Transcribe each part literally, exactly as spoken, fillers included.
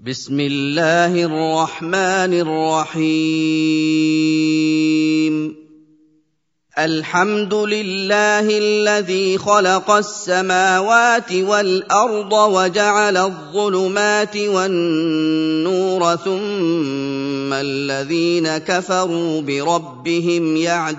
بسم الله الرحمن الرحيم الحمد لله الذي خلق السماوات والأرض وجعل الظلمات والنور ثم الذين كفروا بربهم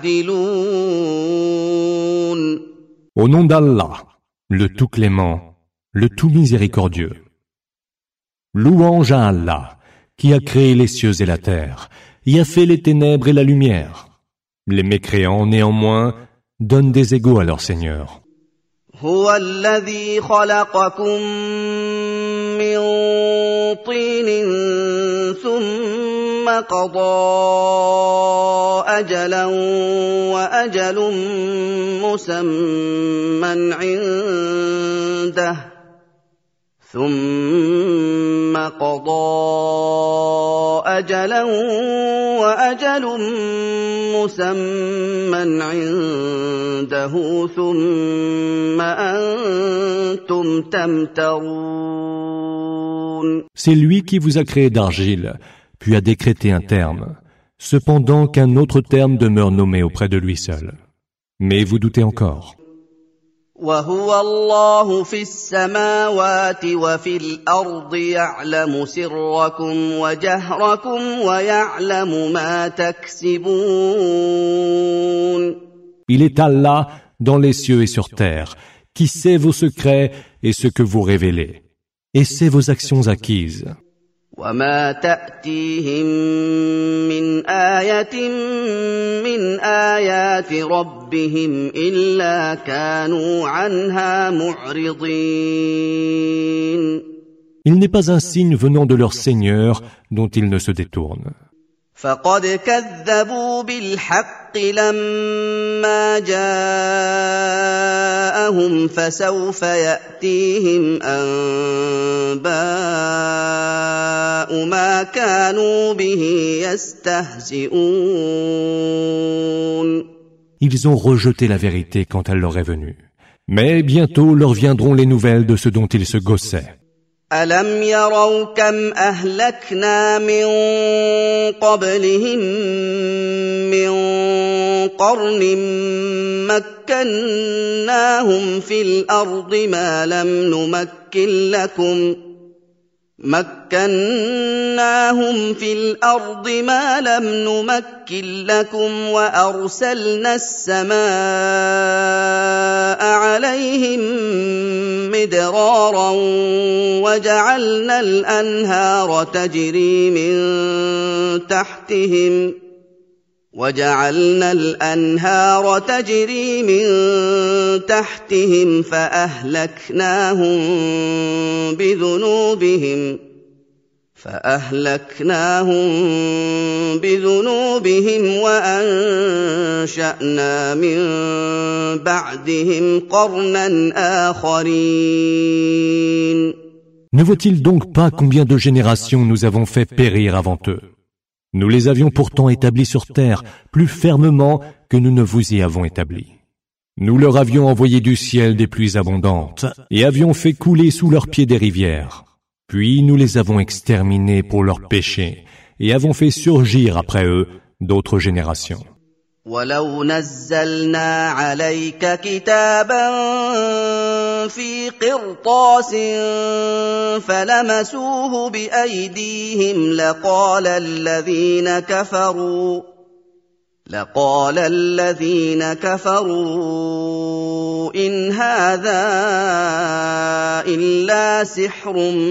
يعدلون. Au nom d'Allah, le tout clément, le tout miséricordieux. Louange à Allah, qui a créé les cieux et la terre, y a fait les ténèbres et la lumière. Les mécréants, néanmoins, donnent des égaux à leur Seigneur. هو الذي خلقكم من طين ثم قضى أجلا وأجل مسمى عنده ثم قضى أجلا وأجل مسمى عنده ثم أنتم تمترون. C'est lui qui vous a créé d'argile, puis a décrété un terme, cependant qu'un autre terme demeure nommé auprès de lui seul. Mais vous doutez encore. وهو الله في السماوات وفي الأرض يعلم سركم وجهركم ويعلم ما تكسبون. Il est Allah dans les cieux et sur terre, qui sait vos secrets et ce que vous révélez, et sait vos actions acquises. وما تأتيهم من آية من آيات ربهم إلا كانوا عنها معرضين. Il n'est pas un signe venant de leur Seigneur dont ils ne se détournent. فقد كذبوا بالحق لما جاءهم فسوف يأتيهم أنباء ما كانوا به يستهزئون. Ils ont rejeté la vérité quand elle leur est venue. Mais bientôt leur viendront les nouvelles de ce dont ils se gaussaient. ألم يروا كم أهلكنا من قبلهم من قرن مكناهم في الأرض ما لم نمكن لكم مكناهم في الأرض ما لم نمكن لكم وأرسلنا السماء عليهم مدرارا وجعلنا الأنهار تجري من تحتهم وجعلنا الأنهار تجري من تحتهم فأهلكناهم بذنوبهم فأهلكناهم بذنوبهم وأنشأنا من بعدهم قرنا آخرين. Ne vaut-il donc pas combien de générations nous avons fait périr avant eux? Nous les avions pourtant établis sur terre plus fermement que nous ne vous y avons établis. Nous leur avions envoyé du ciel des pluies abondantes et avions fait couler sous leurs pieds des rivières. Puis nous les avons exterminés pour leurs péchés et avons fait surgir après eux d'autres générations. ولو نزلنا عليك كتابا في قرطاس فلمسوه بأيديهم لقال الذين كفروا لقال الذين كفروا إن هذا إلا سحر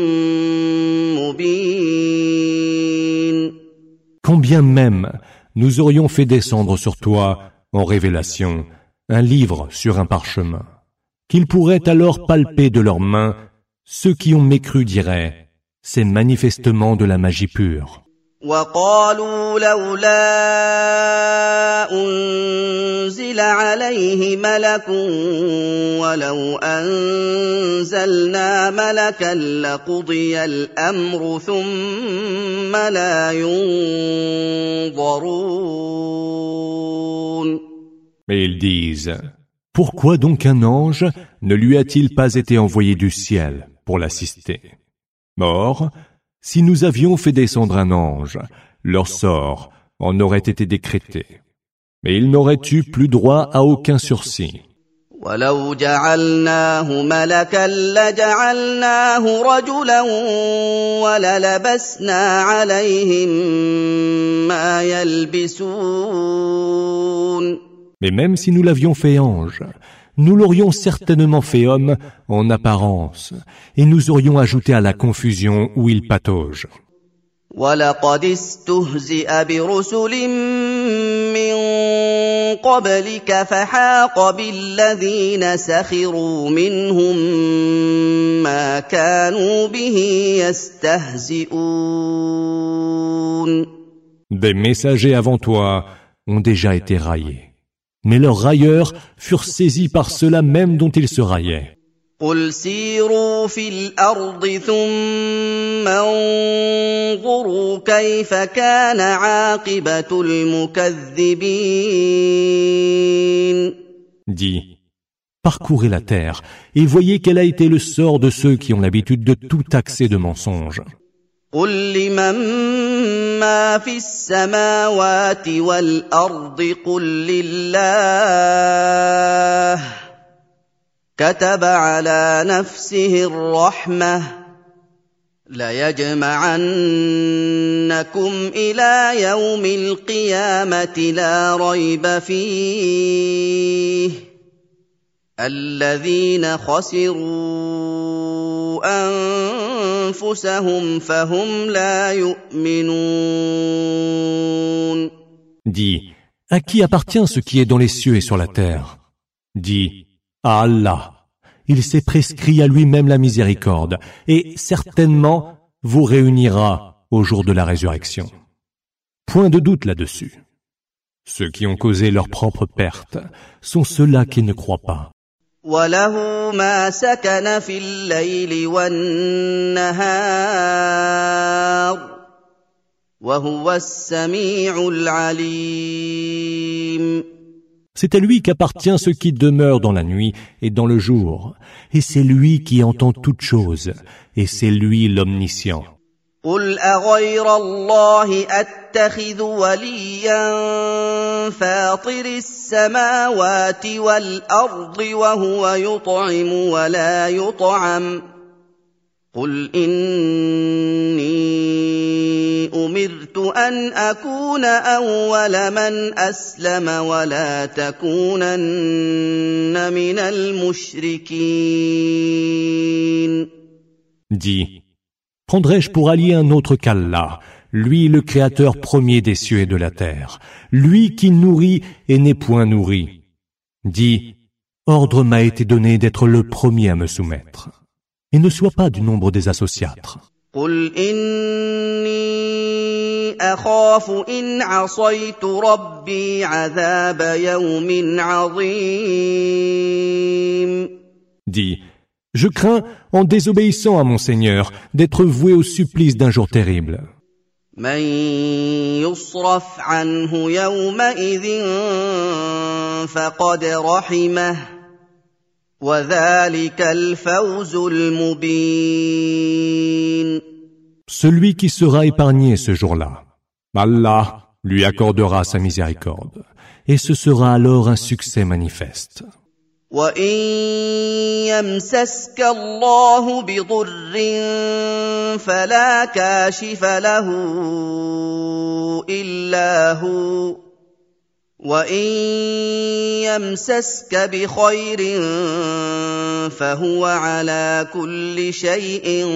مبين. Quand bien même nous aurions fait descendre sur toi, en révélation, un livre sur un parchemin, qu'ils pourraient alors palper de leurs mains, ceux qui ont mécru diraient, c'est manifestement de la magie pure. وقالوا لولا أنزل عليه ملك ولو أنزلنا ملكا لقضي الأمر ثم لا ينظرون. Mais ils disent, pourquoi donc un ange ne lui a-t-il pas été envoyé du ciel pour l'assister? Or, Si nous avions fait descendre un ange, leur sort en aurait été décrété. Mais ils n'auraient eu plus droit à aucun sursis. وَلَوْ جَعَلْنَاهُ مَلَكًا لَجَعَلْنَاهُ رَجُلًا وَلَلَبَسْنَا عَلَيْهِمْ مَا يَلْبِسُونَ. Mais même si nous l'avions fait ange, nous l'aurions certainement fait homme en apparence, et nous aurions ajouté à la confusion où il patauge. وَلَقَدِ اسْتُهْزِئَ بِرُسُلٍ مِّن قَبْلِكَ فَحَاقَ بِالَّذِينَ سَخِرُوا مِنْهُم مَّا كَانُوا بِهِ يَسْتَهْزِئُونَ. Des messagers avant toi ont déjà été raillés, mais leurs railleurs furent saisis par ceux-là même dont ils se raillaient. قُلْ سِيرُوا فِي الْأَرْضِ ثُمَّ انظُرُوا كَيْفَ كَانَ عَاقِبَةُ الْمُكَذِّبِينَ. Dis, parcourez la terre et voyez quel a été le sort de ceux qui ont l'habitude de tout taxer de mensonges. قُل لِّمَن مَّا فِي السَّمَاوَاتِ وَالْأَرْضِ قُل لِّلَّهِ كَتَبَ عَلَىٰ نَفْسِهِ الرَّحْمَةَ لَيَجْمَعَنَّكُمْ إِلَىٰ يَوْمِ الْقِيَامَةِ لَا رَيْبَ فِيهِ الَّذِينَ خَسِرُوا أَنفُسَهُمْ فَهُمْ لَا يُؤْمِنُونَ. Dis, à qui appartient ce qui est dans les cieux et sur la terre? Dis, à Allah. Il s'est prescrit à lui-même la miséricorde, et certainement vous réunira au jour de la résurrection. Point de doute là-dessus. Ceux qui ont causé leur propre perte sont ceux-là qui ne croient pas. وَلَهُ مَا سَكَنَ فِي اللَّيْلِ وَالنَّهَارِ وَهُوَ السَّمِيعُ الْعَلِيمُ. C'est à lui qu'appartient ce qui demeure dans la nuit et dans le jour, et c'est lui qui entend toutes choses, et c'est lui l'omniscient. قُلْ أَغَيْرَ اللَّهِ أَتَّخِذُ وَلِيًّا فَاطِرِ السَّمَاوَاتِ وَالْأَرْضِ وَهُوَ يُطْعِمُ وَلَا يُطْعَمُ قُلْ إِنِّي أُمِرْتُ أَنْ أَكُونَ أَوَّلَ مَنْ أَسْلَمَ وَلَا تَكُونَنَّ مِنَ الْمُشْرِكِينَ. Dis, prendrai-je pour allié un autre qu'Allah, lui le créateur premier des cieux et de la terre, lui qui nourrit et n'est point nourri? Dis, ordre m'a été donné d'être le premier à me soumettre, et ne sois pas du nombre des associatres. قُلْ إِنِّي أَخَافُ إِنْ عَصَيْتُ رَبِّي عَذَابَ يَوْمٍ عَظِيمٍ. Dis, je crains, en désobéissant à mon Seigneur, d'être voué au supplice d'un jour terrible. مَن يُصْرَفْ عَنْهُ يَوْمَئِذٍ فَقَدْ رَحِمَهُ وَذَلِكَ الْفَوْزُ الْمُبِينُ. Celui qui sera épargné ce jour-là, Allah lui accordera sa miséricorde, et ce sera alors un succès manifeste. وَإِن يَمْسَسْكَ اللَّهُ بِضُرٍّ فَلَا كَاشِفَ لَهُ إِلَّا هُوَ وَإِن يَمْسَسْكَ بِخَيْرٍ فَهُوَ عَلَى كُلِّ شَيْءٍ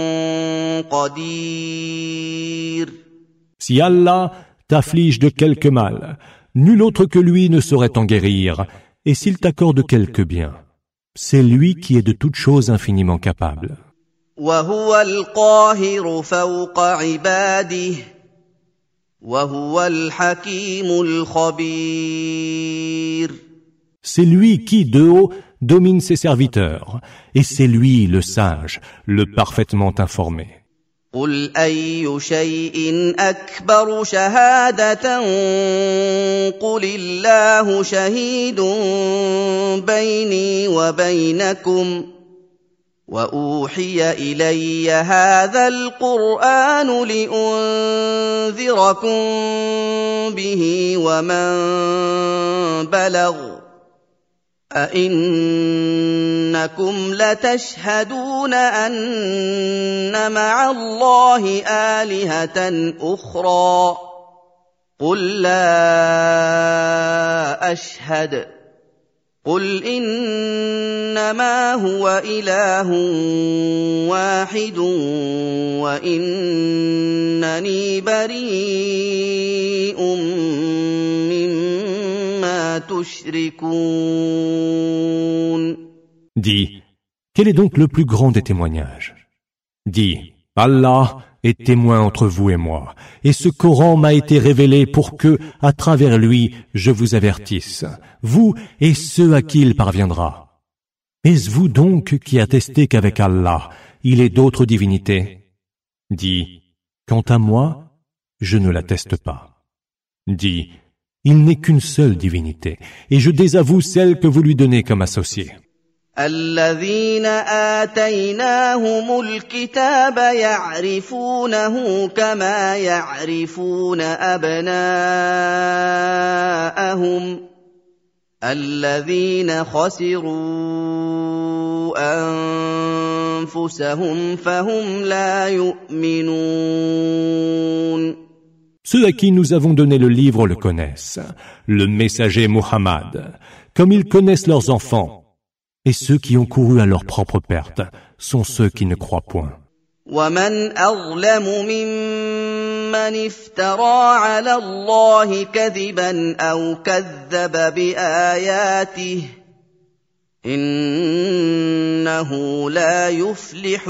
قَدِيرٌ. Si Allah t'afflige de quelque mal, nul autre que lui ne saurait t'en guérir, et s'il t'accorde quelque bien, c'est lui qui est de toutes choses infiniment capable. وَهُوَ الْقَاهِرُ فَوْقَ عِبَادِهِ وَهُوَ الْحَكِيمُ الْخَبِيرُ. C'est lui qui, de haut, domine ses serviteurs, et c'est lui le sage, le parfaitement informé. قُلْ أَيُّ شَيْءٍ أَكْبَرُ شَهَادَةً قُلِ اللَّهُ شَهِيدٌ بَيْنِي وَبَيْنَكُمْ وأوحي إلي هذا القرآن لأنذركم به ومن بلغ أئنكم لتشهدون أن مع الله آلهة أخرى قل لا أشهد قل إنما هو إله واحد وإنني بريء مما تشركون. Dis, quel est donc le plus grand des témoignages? Dis, Allah est témoin entre vous et moi, et ce Coran m'a été révélé pour que, à travers lui, je vous avertisse, vous et ceux à qui il parviendra. Est-ce vous donc qui attestez qu'avec Allah, il est d'autres divinités? Dis, quant à moi, je ne l'atteste pas. Dis, il n'est qu'une seule divinité, et je désavoue celle que vous lui donnez comme associée. الذين آتيناهم الكتاب يعرفونه كما يعرفون أبناءهم الذين خسروا أنفسهم فهم لا يؤمنون. Ceux à qui nous avons donné le livre le connaissent, le messager Muhammad, comme ils connaissent leurs enfants. Et ceux qui ont couru à leur propre perte sont ceux qui ne croient point. ومن أظلم ممن افترى على الله كذبا أو كذب بآياته إنه لا يفلح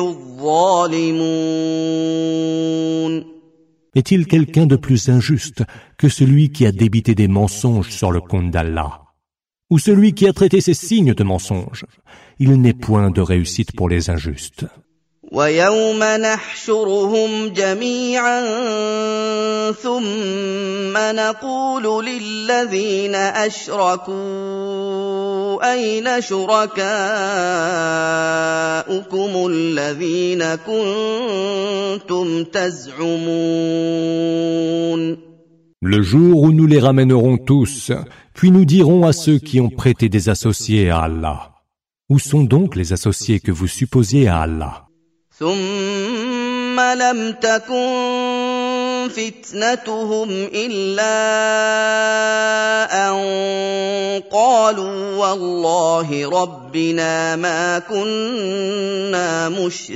الظالمون. Est-il quelqu'un de plus injuste que celui qui a débité des mensonges sur le compte d'Allah? Ou celui qui a traité ces signes de mensonges? Il n'est point de réussite pour les injustes. وَيَوْمَ نَحْشُرُهُمْ جَمِيعًا ثُمَّ نَقُولُ لِلَّذِينَ أَشْرَكُوا أَيْنَ شُرَكَاؤُكُمُ الَّذِينَ كُنتُمْ تَزْعُمُونَ. Le jour où nous les ramènerons tous, puis nous dirons à ceux qui ont prêté des associés à Allah. Où sont donc les associés que vous supposiez à Allah? ثم لم تكن فتنتهم إلا أن قالوا والله ربنا ما كنا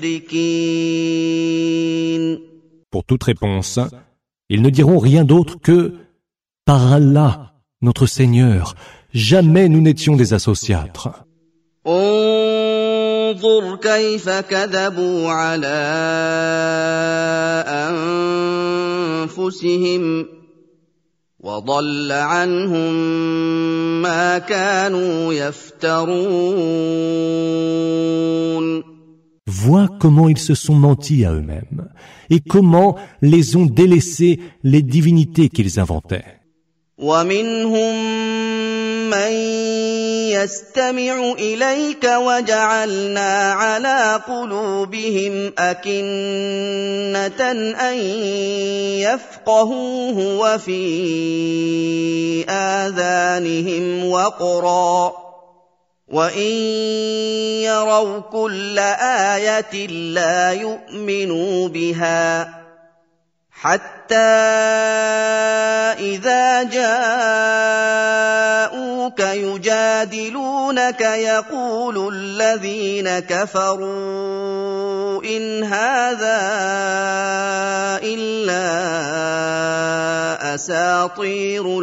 مشركين. Pour toute réponse, ils ne diront rien d'autre que « Par Allah, notre Seigneur, jamais nous n'étions des associatres. » انظر كيف كذبوا على أنفسهم وضل عنهم ما كانوا يفترون. Vois comment ils se sont mentis à eux-mêmes et comment les ont délaissés les divinités qu'ils inventaient. ومنهم من يستمع إليك وجعلنا على قلوبهم أكنة أن يفقهوه وفي آذانهم وقرا وإن يروا كل آية لا يؤمنوا بها حتى إذا جاءوك يجادلونك يقول الذين كفروا إن هذا إلا أساطير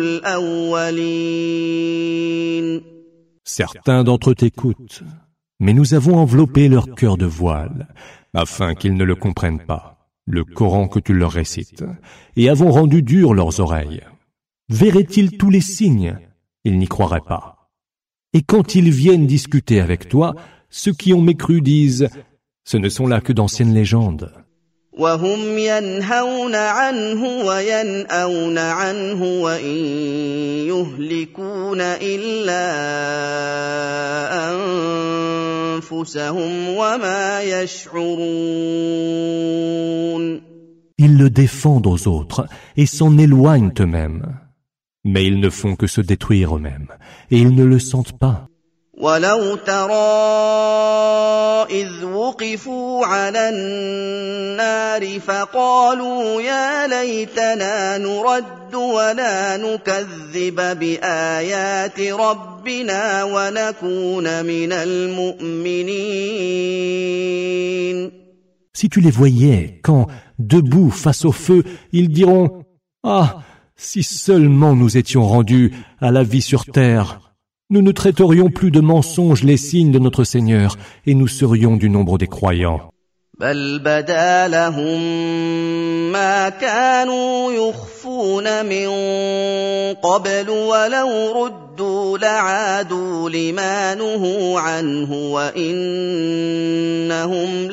الأولين. Certains d'entre eux t'écoutent, mais nous avons enveloppé leur cœur de voile, afin qu'ils ne le comprennent pas, le Coran que tu leur récites, et avons rendu dures leurs oreilles. Verraient-ils tous les signes? Ils n'y croiraient pas. Et quand ils viennent discuter avec toi, ceux qui ont mécru disent « Ce ne sont là que d'anciennes légendes. » وهم ينهون عنه وينأون عنه وإن يهلكون إلا أنفسهم وما يشعرون. Ils le défendent aux autres et s'en éloignent eux-mêmes. Mais ils ne font que se détruire eux-mêmes, et ils ne le sentent pas. وَلَوْ تَرَىٰ إِذْ وُقِفُوا عَلَى النَّارِ فَقَالُوا يَا لَيْتَنَا نُرَدُّ وَلَا نُكَذِّبَ بِآيَاتِ رَبِّنَا وَنَكُونَ مِنَ الْمُؤْمِنِينَ. Si tu les voyais, quand, debout face au feu, ils diront « Ah, si seulement nous étions rendus à la vie sur terre, nous ne traiterions plus de mensonges les signes de notre Seigneur et nous serions du nombre des croyants. » بل بدا لهم ما كانوا يخفون من قبل ولو ردوا لعادوا لما نهوا عنه وإنهم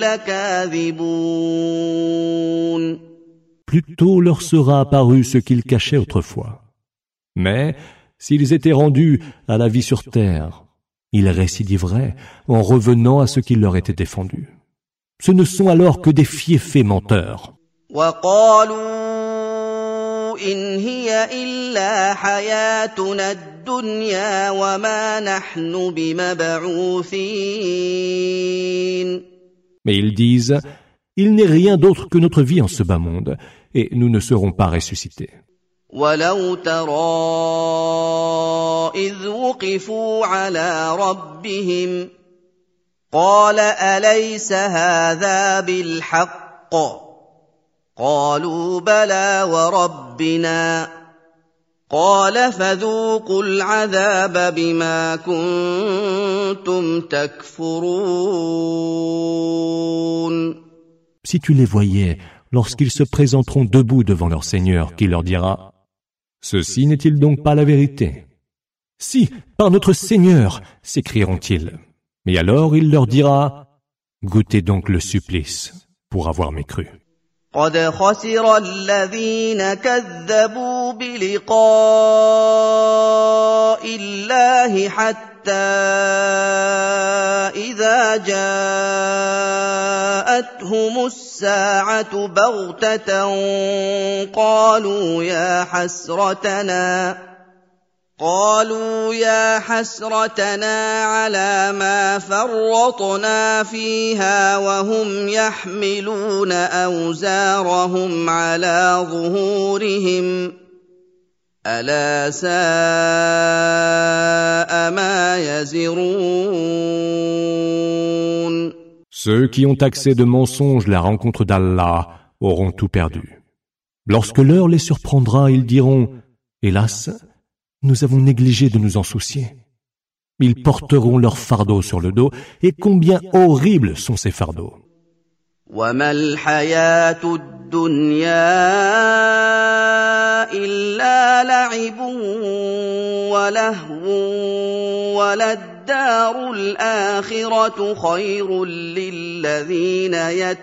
لكاذبون. Plutôt leur sera apparu ce qu'ils cachaient autrefois. Mais s'ils étaient rendus à la vie sur terre, ils récidiveraient en revenant à ce qui leur était défendu. Ce ne sont alors que des fiefés menteurs. وَقَالُوا إِنْ هِيَ إِلَّا حَيَاتُنَا الدُّنْيَا وَمَا نَحْنُ بِمَبْعُوثِينَ. Mais ils disent, il n'est rien d'autre que notre vie en ce bas monde, et nous ne serons pas ressuscités. وَلَوْ تَرَىٰ إِذْ وُقِفُوا عَلَىٰ رَبِّهِمْ قَالَ أَلَيْسَ هَٰذَا بِالْحَقِّ قَالُوا بَلَىٰ وَرَبِّنَا قَالَ فَذُوقُوا الْعَذَابَ بِمَا كُنتُمْ تَكْفُرُونَ. Si tu les voyais lorsqu'ils se présenteront debout devant leur Seigneur, qui leur dira « Ceci n'est-il donc pas la vérité ?»« Si, par notre Seigneur !» s'écrieront-ils. Mais alors il leur dira « Goûtez donc le supplice pour avoir mécru. » قد خسر الذين كذبوا بلقاء الله حتى إذا جاءتهم الساعة بغتة قالوا يا حسرتنا قالوا يا حسرتنا على ما فرطنا فيها وهم يحملون أوزارهم على ظهورهم ألا ساء ما يزرون. Ceux qui ont accès de mensonges la rencontre d'Allah auront tout perdu. Lorsque l'heure les surprendra, ils diront « Hélas, nous avons négligé de nous en soucier. » Ils porteront leur fardeau sur le dos, et combien horribles sont ces fardeaux. وَمَا الْحَيَاةُ الدُّنْيَا إِلَّا لَعِبٌ وَلَهْوٌ وَلَلدَّارُ الْآخِرَةُ خَيْرٌ لِّلَّذِينَ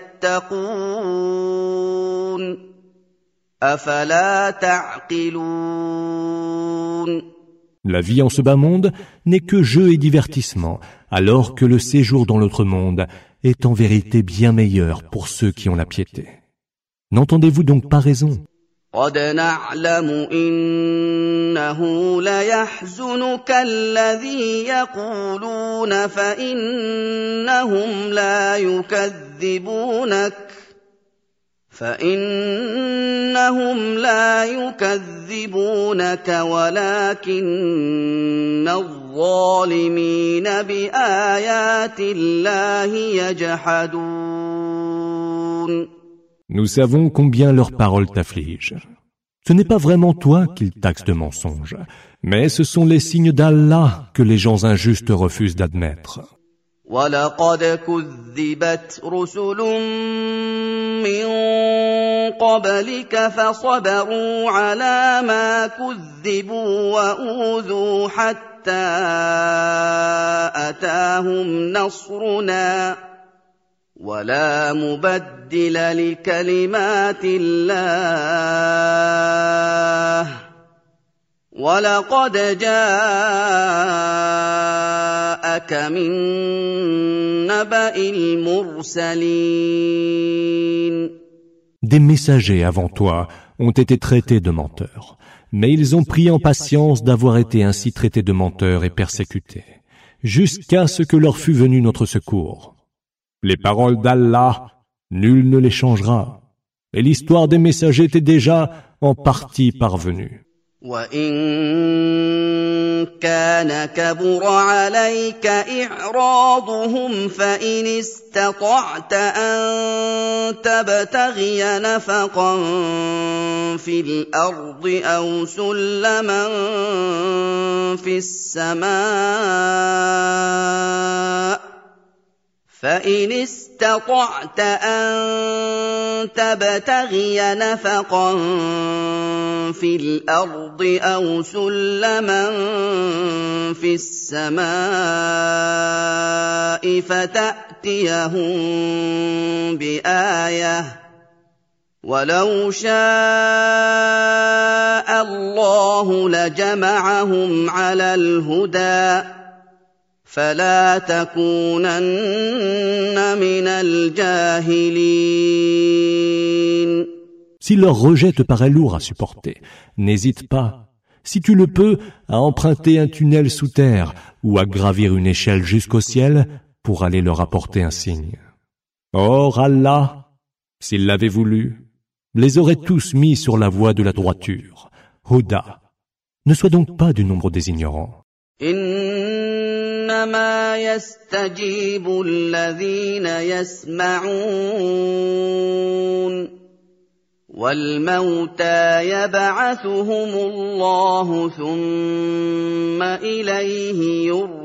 يَتَّقُونَ أَفَلَا تَعْقِلُونَ. La vie en ce bas monde n'est que jeu et divertissement, alors que le séjour dans l'autre monde est en vérité bien meilleur pour ceux qui ont la piété. N'entendez-vous donc pas raison? قد نعلم إنه ليحزنك الذي يقولون فإنهم لا يكذبونك فإنهم لا يكذبونك ولكن الظالمين بآيات الله يجحدون. Nous savons combien leurs paroles t'affligent. Ce n'est pas vraiment toi qu'ils taxent de mensonge, mais ce sont les signes d'Allah que les gens injustes refusent d'admettre. وَلَقَدْ كُذِّبَتْ رُسُلٌ مِّن قَبْلِكَ فَصَبَرُوا عَلَىٰ مَا كُذِّبُوا وَأُوذُوا حَتَّىٰ أَتَاهُمْ نَصْرُنَا ولا مبدل لكلمات الله ولقد جاءك من نبأ المرسلين. Des messagers avant toi ont été traités de menteurs, mais ils ont pris en patience d'avoir été ainsi traités de menteurs et persécutés, jusqu'à ce que leur fût venu notre secours. Les paroles d'Allah, nul ne les changera, et l'histoire des messagers était déjà en partie parvenue. وَإِن كَانَ كَبُرَ عَلَيْكَ إِعْرَاضُهُمْ فَإِنِ اسْتَطَعْتَ أَن تَبْتَغِيَ نَفَقًا فِي الْأَرْضِ أَوْ سُلَّمًا فِي السَّمَاءِ فَإِنِ اسْتَطَعْتَ أَن تَبْتَغِيَ نَفَقًا فِي الْأَرْضِ أَوْ سُلَّمًا فِي السَّمَاءِ فَتَأْتِيَهُم بِآيَةٍ وَلَوْ شَاءَ اللَّهُ لَجَمَعَهُمْ عَلَى الْهُدَىٰ فَلَا تَكُونَنَّ مِنَ الْجَاهِلِينَ. Si leur rejet te paraît lourd à supporter, n'hésite pas, si tu le peux, à emprunter un tunnel sous terre ou à gravir une échelle jusqu'au ciel pour aller leur apporter un signe. Or Allah, s'il l'avait voulu, les aurait tous mis sur la voie de la droiture. Huda. Ne sois donc pas du nombre des ignorants. إنما يستجيب الذين يسمعون والموتى يبعثهم الله ثم إليه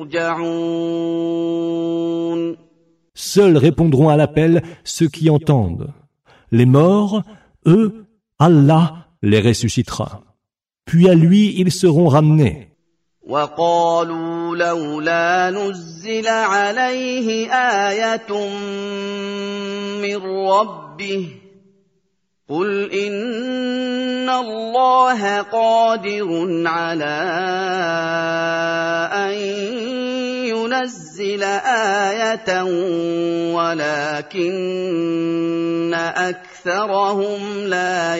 يرجعون. Seuls répondront à l'appel ceux qui entendent. Les morts, eux, Allah les ressuscitera. Puis à lui ils seront ramenés. وَقَالُوا لَوْلَا نُزِّلَ عَلَيْهِ آيَةٌ مِّن رَّبِّهِ قُلْ إِنَّ اللَّهَ قَادِرٌ عَلَىٰ أَن يُنَزِّلَ آيَةً وَلَٰكِنَّ أَكْثَرَهُمْ لَا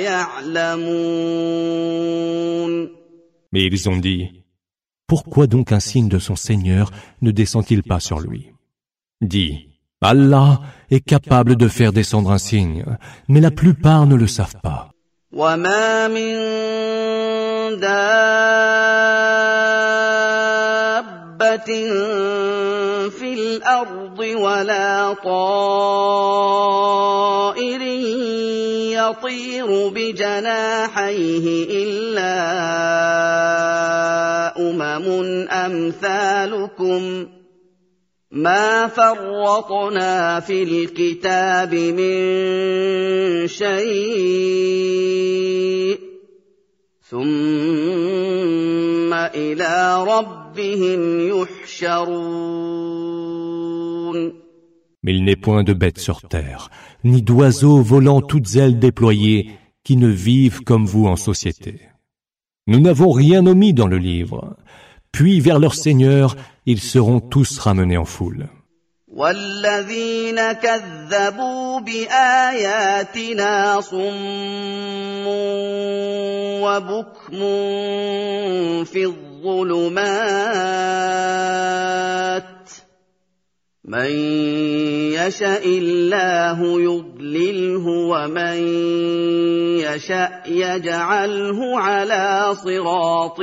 يَعْلَمُونَ. Mais ils ont dit: pourquoi donc un signe de son Seigneur ne descend-il pas sur lui? Dis: Allah est capable de faire descendre un signe, mais la plupart ne le savent pas. وَمَا مِن دَابَّةٍ فِي الْأَرْضِ وَلَا طَائِرٍ يَطِيرُ بِجَنَاحَيْهِ إِلَّا أُمَمٌ أَمْثَالُكُمْ مَا فَرَّطْنَا فِي الْكِتَابِ مِن شَيْءٍ ثُمَّ إِلَىٰ رَبِّهِمْ يُحْشَرُونَ. Mais il n'est point de bêtes sur terre, ni d'oiseaux volant toutes ailes déployées, qui ne vivent comme vous en société. Nous n'avons rien omis dans le livre. Puis vers leur Seigneur, ils seront tous ramenés en foule. وَالَّذِينَ كَذَّبُوا بِآيَاتِنَا صُمٌّ وَبُكْمٌ فِي الظُّلُمَاتِ مَن يَشَإِ اللَّهُ يُضْلِلْهُ وَمَن يَشَأْ يَجْعَلْهُ عَلَىٰ صِرَاطٍ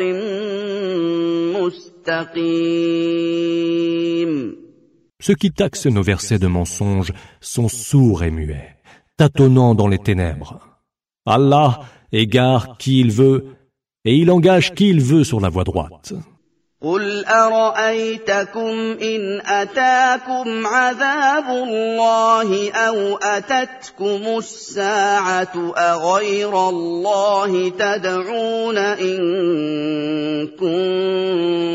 مُّسْتَقِيمٍ. Ceux qui taxent nos versets de mensonges sont sourds et muets, tâtonnant dans les ténèbres. Allah égare qui il veut, et il engage qui il veut sur la voie droite. قُلْ أَرَأَيْتَكُمْ إِنْ أَتَاكُمْ عَذَابُ اللَّهِ أَوْ أَتَتْكُمُ السَّاعَةُ أَغَيْرَ اللَّهِ تَدْعُونَ إِن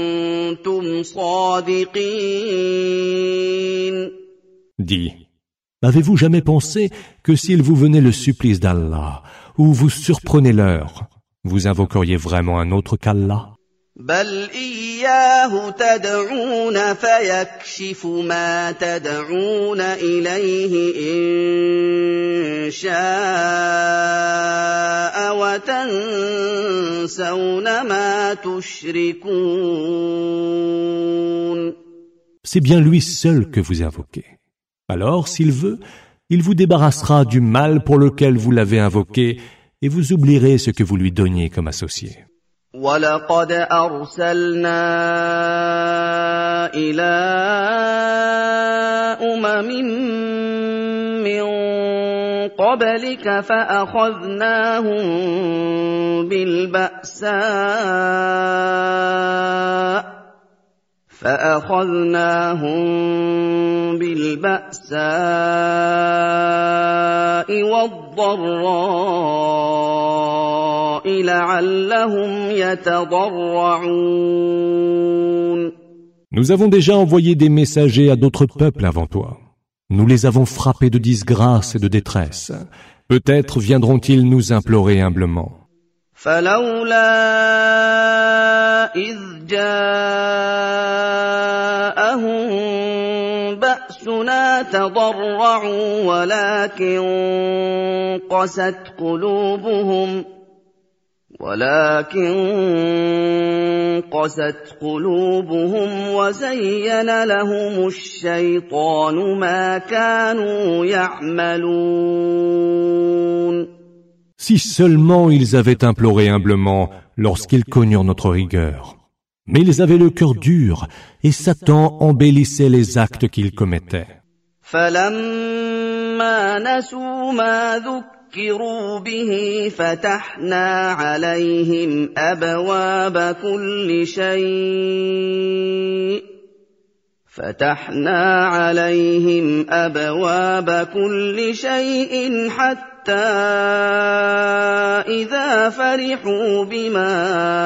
كُنتُمْ صَادِقِينَ. Dis, Avez-vous jamais pensé que s'il vous venait le supplice d'Allah, ou vous surprenez l'heure, vous invoqueriez vraiment un autre qu'Allah? بل إياه تدعون فيكشف ما تدعون إليه إن شاء وتنسون ما تشركون. C'est bien lui seul que vous invoquez. Alors, s'il veut, il vous débarrassera du mal pour lequel vous l'avez invoqué et vous oublierez ce que vous lui donniez comme associé. وَلَقَدْ أَرْسَلْنَا إِلَىٰ أُمَمٍ مِّن قَبْلِكَ فَأَخَذْنَاهُم بِالْبَأْسَاءِ فَأَخَذْنَاهُم بِالْبَأْسَاءِ وَالضَّرَّاءِ لَعَلَّهُمْ يَتَضَرَّعُونَ. Nous avons déjà envoyé des messagers à d'autres peuples avant toi. Nous les avons frappés de disgrâce et de détresse. Peut-être viendront-ils nous implorer humblement. فَلَوْلَا إِذْ جَاءَهُم بَأْسُنَا تَضَرَّعُوا وَلَكِن قَسَتْ قُلُوبُهُمْ ولكن قست قلوبهم وزين لهم الشيطان ما كانوا يعملون. Si seulement ils avaient imploré humblement lorsqu'ils connurent notre rigueur. Mais ils avaient le cœur dur et Satan embellissait les actes qu'ils commettaient. فَلَمَّا نَسُوا مَا ذُكِّرُوا بِهِ فَتَحْنَا عَلَيْهِمْ أَبْوَابَ كُلِّ شَيْءٍ فَتَحْنَا عَلَيْهِمْ أَبْوَابَ كُلِّ شَيْءٍ حَتَّى إِذَا فَرِحُوا بِمَا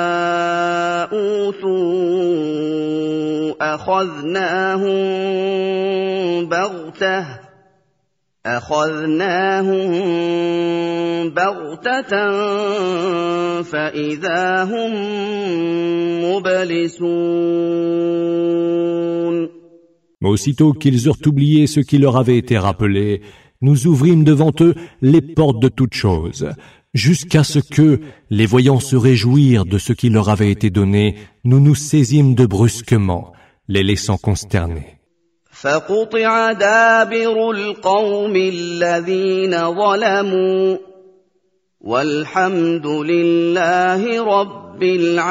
أُوتُوا أَخَذْنَاهُم بَغْتَةً أَخَذْنَاهُم بَغْتَةً فَإِذَا هُم مُبْلِسُونَ. Aussitôt qu'ils eurent oublié ce qui leur avait été rappelé, nous ouvrîmes devant eux les portes de toutes choses, jusqu'à ce que, les voyant se réjouir de ce qui leur avait été donné, nous nous saisîmes de brusquement, les laissant consternés. فَقُطِعَ دَابِرُ الْقَوْمِ الَّذِينَ ظَلَمُوا وَالْحَمْدُ لِلَّهِ رَبِّ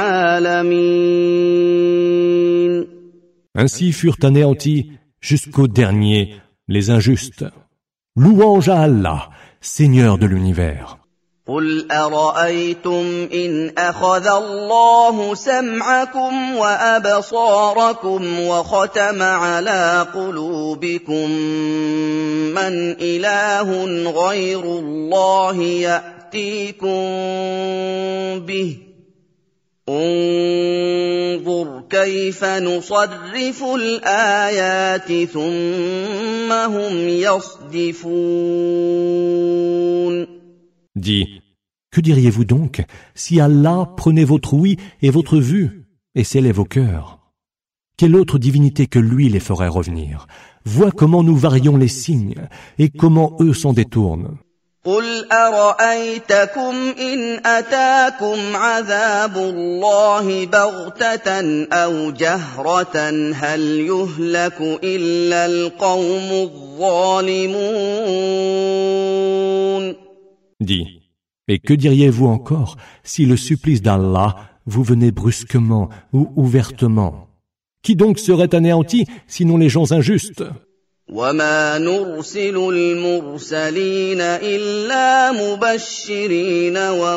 الْعَالَمِينَ. Ainsi furent anéantis jusqu'au dernier les injustes. Louange à Allah, Seigneur de l'univers. قُلْ أَرَأَيْتُمْ إِنْ أَخَذَ اللَّهُ سَمْعَكُمْ وَأَبْصَارَكُمْ وَخَتَمَ عَلَى قُلُوبِكُمْ مَنْ إِلَٰهٌ غَيْرُ اللَّهِ يَأْتِيكُمْ بِهِ انظُرْ كَيْفَ نُصَرِّفُ الْآيَاتِ ثُمَّ هُمْ يَصْدِفُونَ. Dis, que diriez-vous donc si Allah prenait votre ouïe et votre vue et scellait vos cœurs? Quelle autre divinité que lui les ferait revenir? Vois comment nous varions les signes et comment eux s'en détournent. قُلْ أَرَأَيْتَكُمْ إِنْ أَتَاكُمْ عَذَابُ اللَّهِ بَغْتَةً أَوْ جَهْرَةً هَلْ يُهْلَكُ إِلَّا الْقَوْمُ الظَّالِمُونَ. Dis, et que diriez-vous encore si le supplice d'Allah vous venait brusquement ou ouvertement? Qui donc serait anéanti sinon les gens injustes? وَمَا نُرْسِلُ الْمُرْسَلِينَ إِلَّا مُبَشِّرِينَ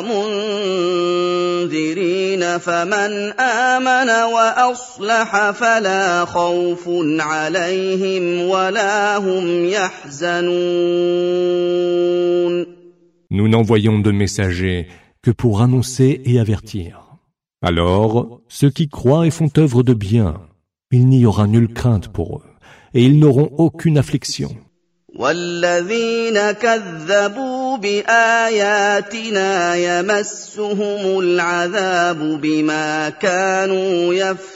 وَمُنذِرِينَ فَمَنْ آمَنَ وَأَصْلَحَ فَلَا خَوْفٌ عَلَيْهِمْ وَلَا هُمْ يَحْزَنُونَ. Nous n'envoyons de messagers que pour annoncer et avertir. Alors, ceux qui croient et font œuvre de bien, il n'y aura nulle crainte pour eux, et ils n'auront aucune affliction. والذين كذبوا بآياتنا يمسهم العذاب بما كانوا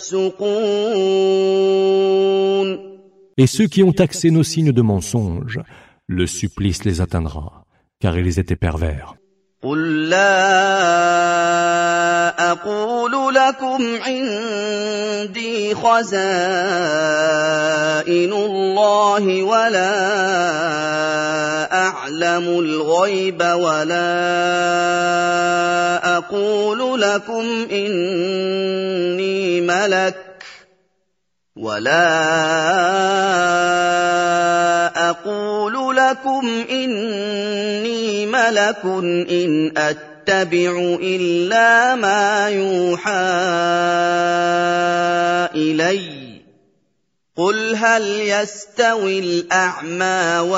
يفسقون. Et ceux qui ont taxé nos signes de mensonge, le supplice les atteindra, car ils étaient pervers. قل لا أقول لكم عندي خزائن الله ولا أعلم الغيب ولا أقول لكم إني ملك ولا أقول لكم إني ملك إن أتبع إلا ما يوحى إلي قل هل يستوي الأعمى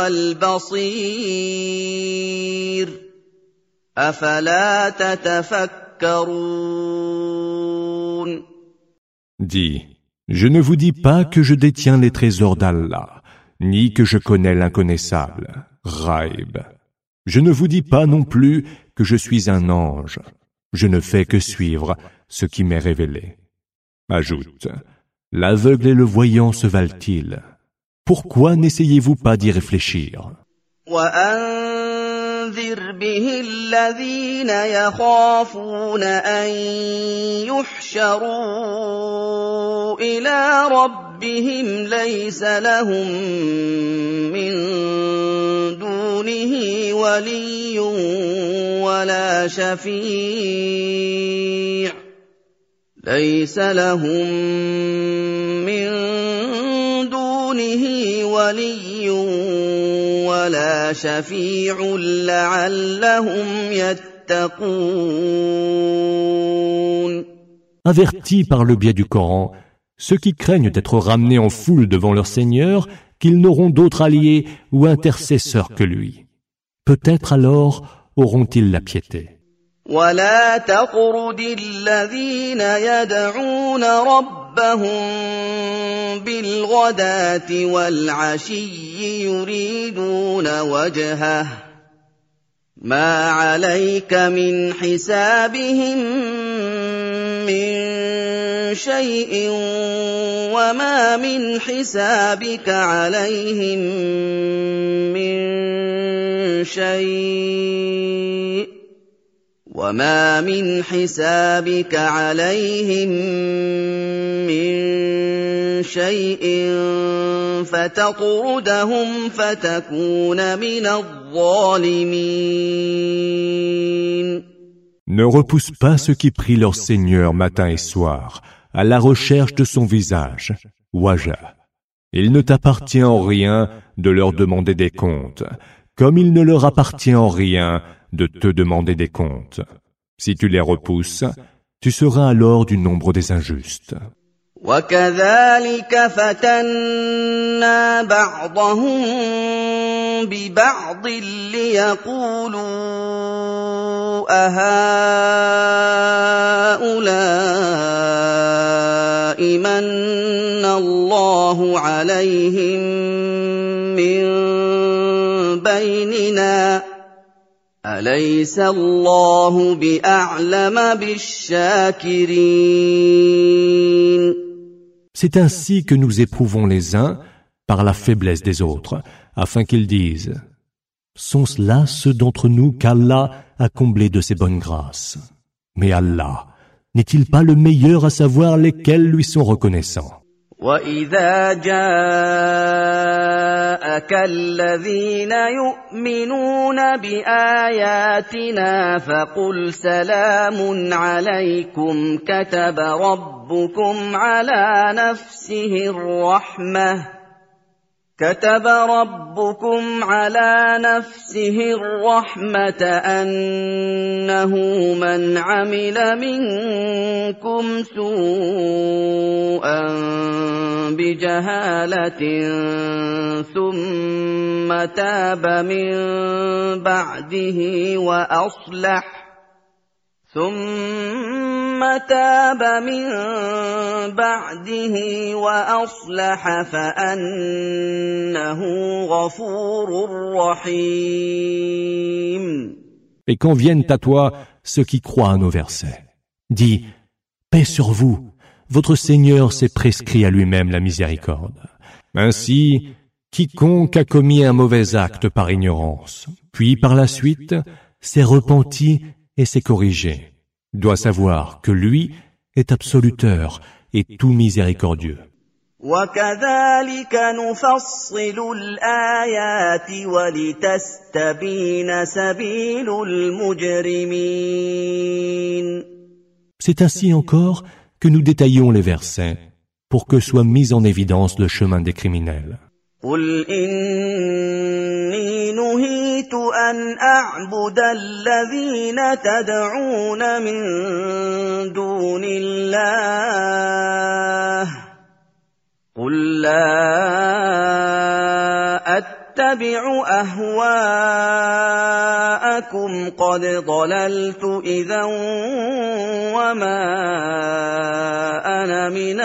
والبصير أفلا تتفكرون. Dis, je ne vous dis pas que je détiens les trésors d'Allah, ni que je connais l'inconnaissable, Ghaib. Je ne vous dis pas non plus que je suis un ange. Je ne fais que suivre ce qui m'est révélé. Ajoute, l'aveugle et le voyant se valent-ils? Pourquoi n'essayez-vous pas d'y réfléchir? وأنذر به الذين يخافون أن يحشروا إلى ربهم ليس لهم من دونه ولي ولا شفيع ليس لهم من دونه ولي ولا شفيع لعلهم يتقون. Avertis par le biais du Coran, ceux qui craignent d'être ramenés en foule devant leur Seigneur, qu'ils n'auront d'autre allié ou intercesseur que lui. Peut-être alors auront-ils la piété. ولا تطرد الذين يدعون ربهم بالغداة والعشي يريدون وجهه ما عليك من حسابهم من شيء وما من حسابك عليهم من شيء وما من حسابك عليهم من شيء فتطردهم فتكون من الظالمين. Ne repousse pas ceux qui prient leur Seigneur matin et soir, à la recherche de son visage, Wajah. Il ne t'appartient en rien de leur demander des comptes, comme il ne leur appartient en rien de te demander des comptes. Si tu les repousses, tu seras alors du nombre des injustes. وكذلك فتنا بعضهم ببعض ليقولوا أهؤلاء من الله عليهم من بيننا أليس الله بأعلم بالشاكرين. C'est ainsi que nous éprouvons les uns par la faiblesse des autres, afin qu'ils disent « Sont-ce là ceux d'entre nous qu'Allah a comblés de ses bonnes grâces? Mais Allah, n'est-il pas le meilleur à savoir lesquels lui sont reconnaissants ?» وَإِذَا جَاءَكَ الَّذِينَ يُؤْمِنُونَ بِآيَاتِنَا فَقُلْ سَلَامٌ عَلَيْكُمْ كَتَبَ رَبُّكُمْ عَلَى نَفْسِهِ الرَّحْمَةَ كتب ربكم على نفسه الرحمة أنه من عمل منكم سوءا بجهالة ثم تاب من بعده وأصلح ثم تاب من بعده وأصلح فأنه غفور رحيم. Et quand viennent à toi ceux qui croient à nos versets, dis, paix sur vous, votre Seigneur s'est prescrit à lui-même la miséricorde. Ainsi, quiconque a commis un mauvais acte par ignorance, puis par la suite s'est repenti et s'est corrigé, doit savoir que lui est absoluteur et tout miséricordieux. وَكَذَلِكَ نُفَصِّلُ الْآيَاتِ وَلِتَسْتَبِينَ سَبِيلُ الْمُجْرِمِينَ. C'est ainsi encore que nous détaillons les versets pour que soit mis en évidence le chemin des criminels. قُلْ إِنِّي نُهِيتُ أَنْ أَعْبُدَ الَّذِينَ تَدْعُونَ مِن دُونِ اللَّهِ قُل لَّا أَتَّبِعُ أَهْوَاءَكُمْ قَدْ ضَلَلْتُ إِذًا وَمَا أَنَا مِنَ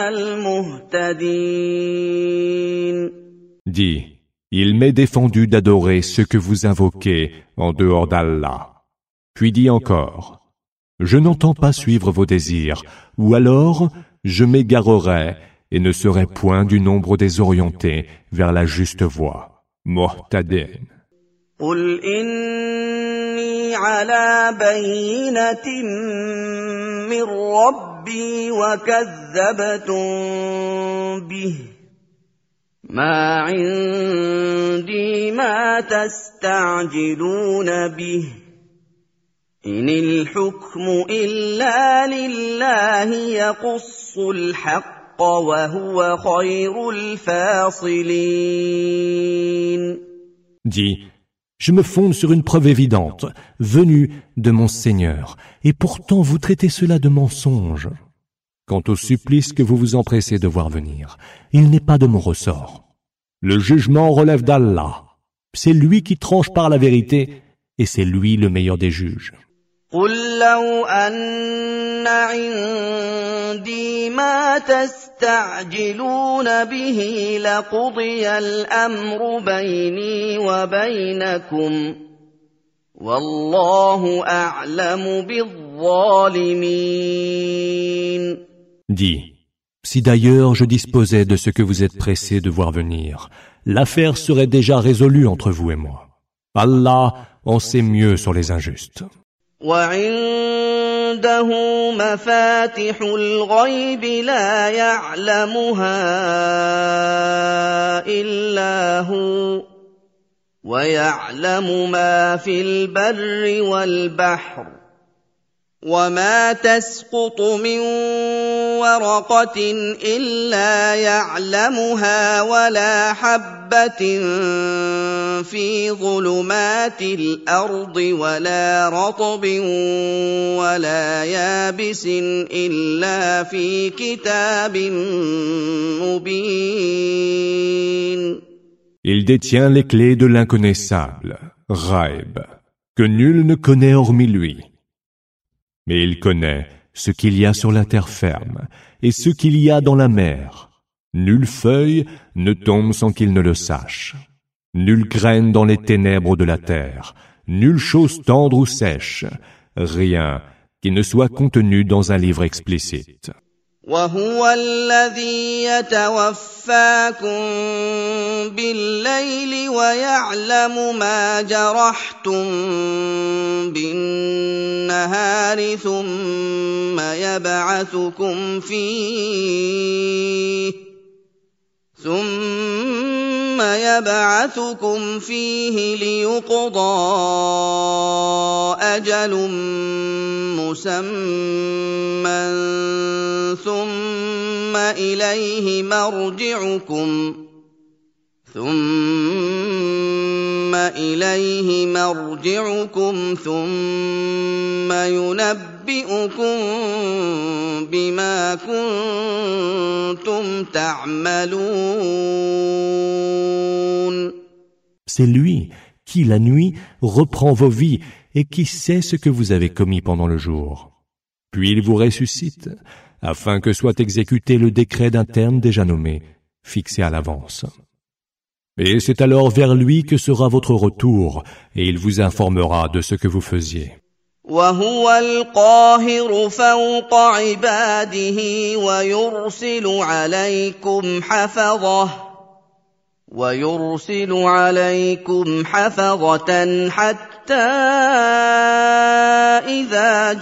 الْمُهْتَدِينَ. Dis, il m'est défendu d'adorer ce que vous invoquez en dehors d'Allah. Puis dis encore, je n'entends pas suivre vos désirs, ou alors je m'égarerai et ne serai point du nombre des orientés vers la juste voie. Muhtadin. قُلْ إِنِّي عَلَى بَيِّنَةٍ مِّن رَّبِّي وَكَذَّبْتُم بِهِ مَا عِندِي مَا تَسْتَعْجِلُونَ بِهِ إِنِ الْحُكْمُ إِلَّا لِلَّهِ يَقُصُّ الْحَقَّ وَهُوَ خَيْرُ الْفَاصِلِينَ. Dis, je me fonde sur une preuve évidente, venue de mon Seigneur, et pourtant vous traitez cela de mensonge. Quant au supplice que vous vous empressez de voir venir, il n'est pas de mon ressort. Le jugement relève d'Allah. C'est lui qui tranche par la vérité, et c'est lui le meilleur des juges. قُل لَّوْ أَنَّ عِندِي مَا تَسْتَعْجِلُونَ بِهِ لَقُضِيَ الْأَمْرُ بَيْنِي وَبَيْنَكُمْ وَاللَّهُ أَعْلَمُ بِالظَّالِمِينَ. Dis, si d'ailleurs je disposais de ce que vous êtes pressés de voir venir, l'affaire serait déjà résolue entre vous et moi. Allah en sait mieux sur les injustes. وعنده مفاتح الغيب لا يعلمها إلا هو ويعلم ما في البر والبحر وما تسقط من ورقة إلا يعلمها ولا حبة في ظلمات الأرض ولا رطب ولا يابس إلا في كتاب مبين. Il détient les clés de l'inconnaissable, Ghaib, que nul ne connaît hormis lui. Mais il connaît ce qu'il y a sur la terre ferme et ce qu'il y a dans la mer. Nulle feuille ne tombe sans qu'il ne le sache. Nulle graine dans les ténèbres de la terre, nulle chose tendre ou sèche, rien qui ne soit contenu dans un livre explicite. وهو الذي يتوفاكم بالليل ويعلم ما جرحتم بالنهار ثم يبعثكم فيه ثم يبعثكم فيه ليقضى أجل مسمى ثم إليه مرجعكم ثم إليه مرجعكم ثم ينبئكم بما كنتم تعملون. C'est lui qui, la nuit, reprend vos vies et qui sait ce que vous avez commis pendant le jour. puis il vous ressuscite, afin que soit exécuté le décret d'un terme déjà nommé, fixé à l'avance. Et c'est alors vers lui que sera votre retour, et il vous informera de ce que vous faisiez. وهو القاهر فوق عباده ويرسل عليكم حفظه ويرسل عليكم حفظة حتى إذا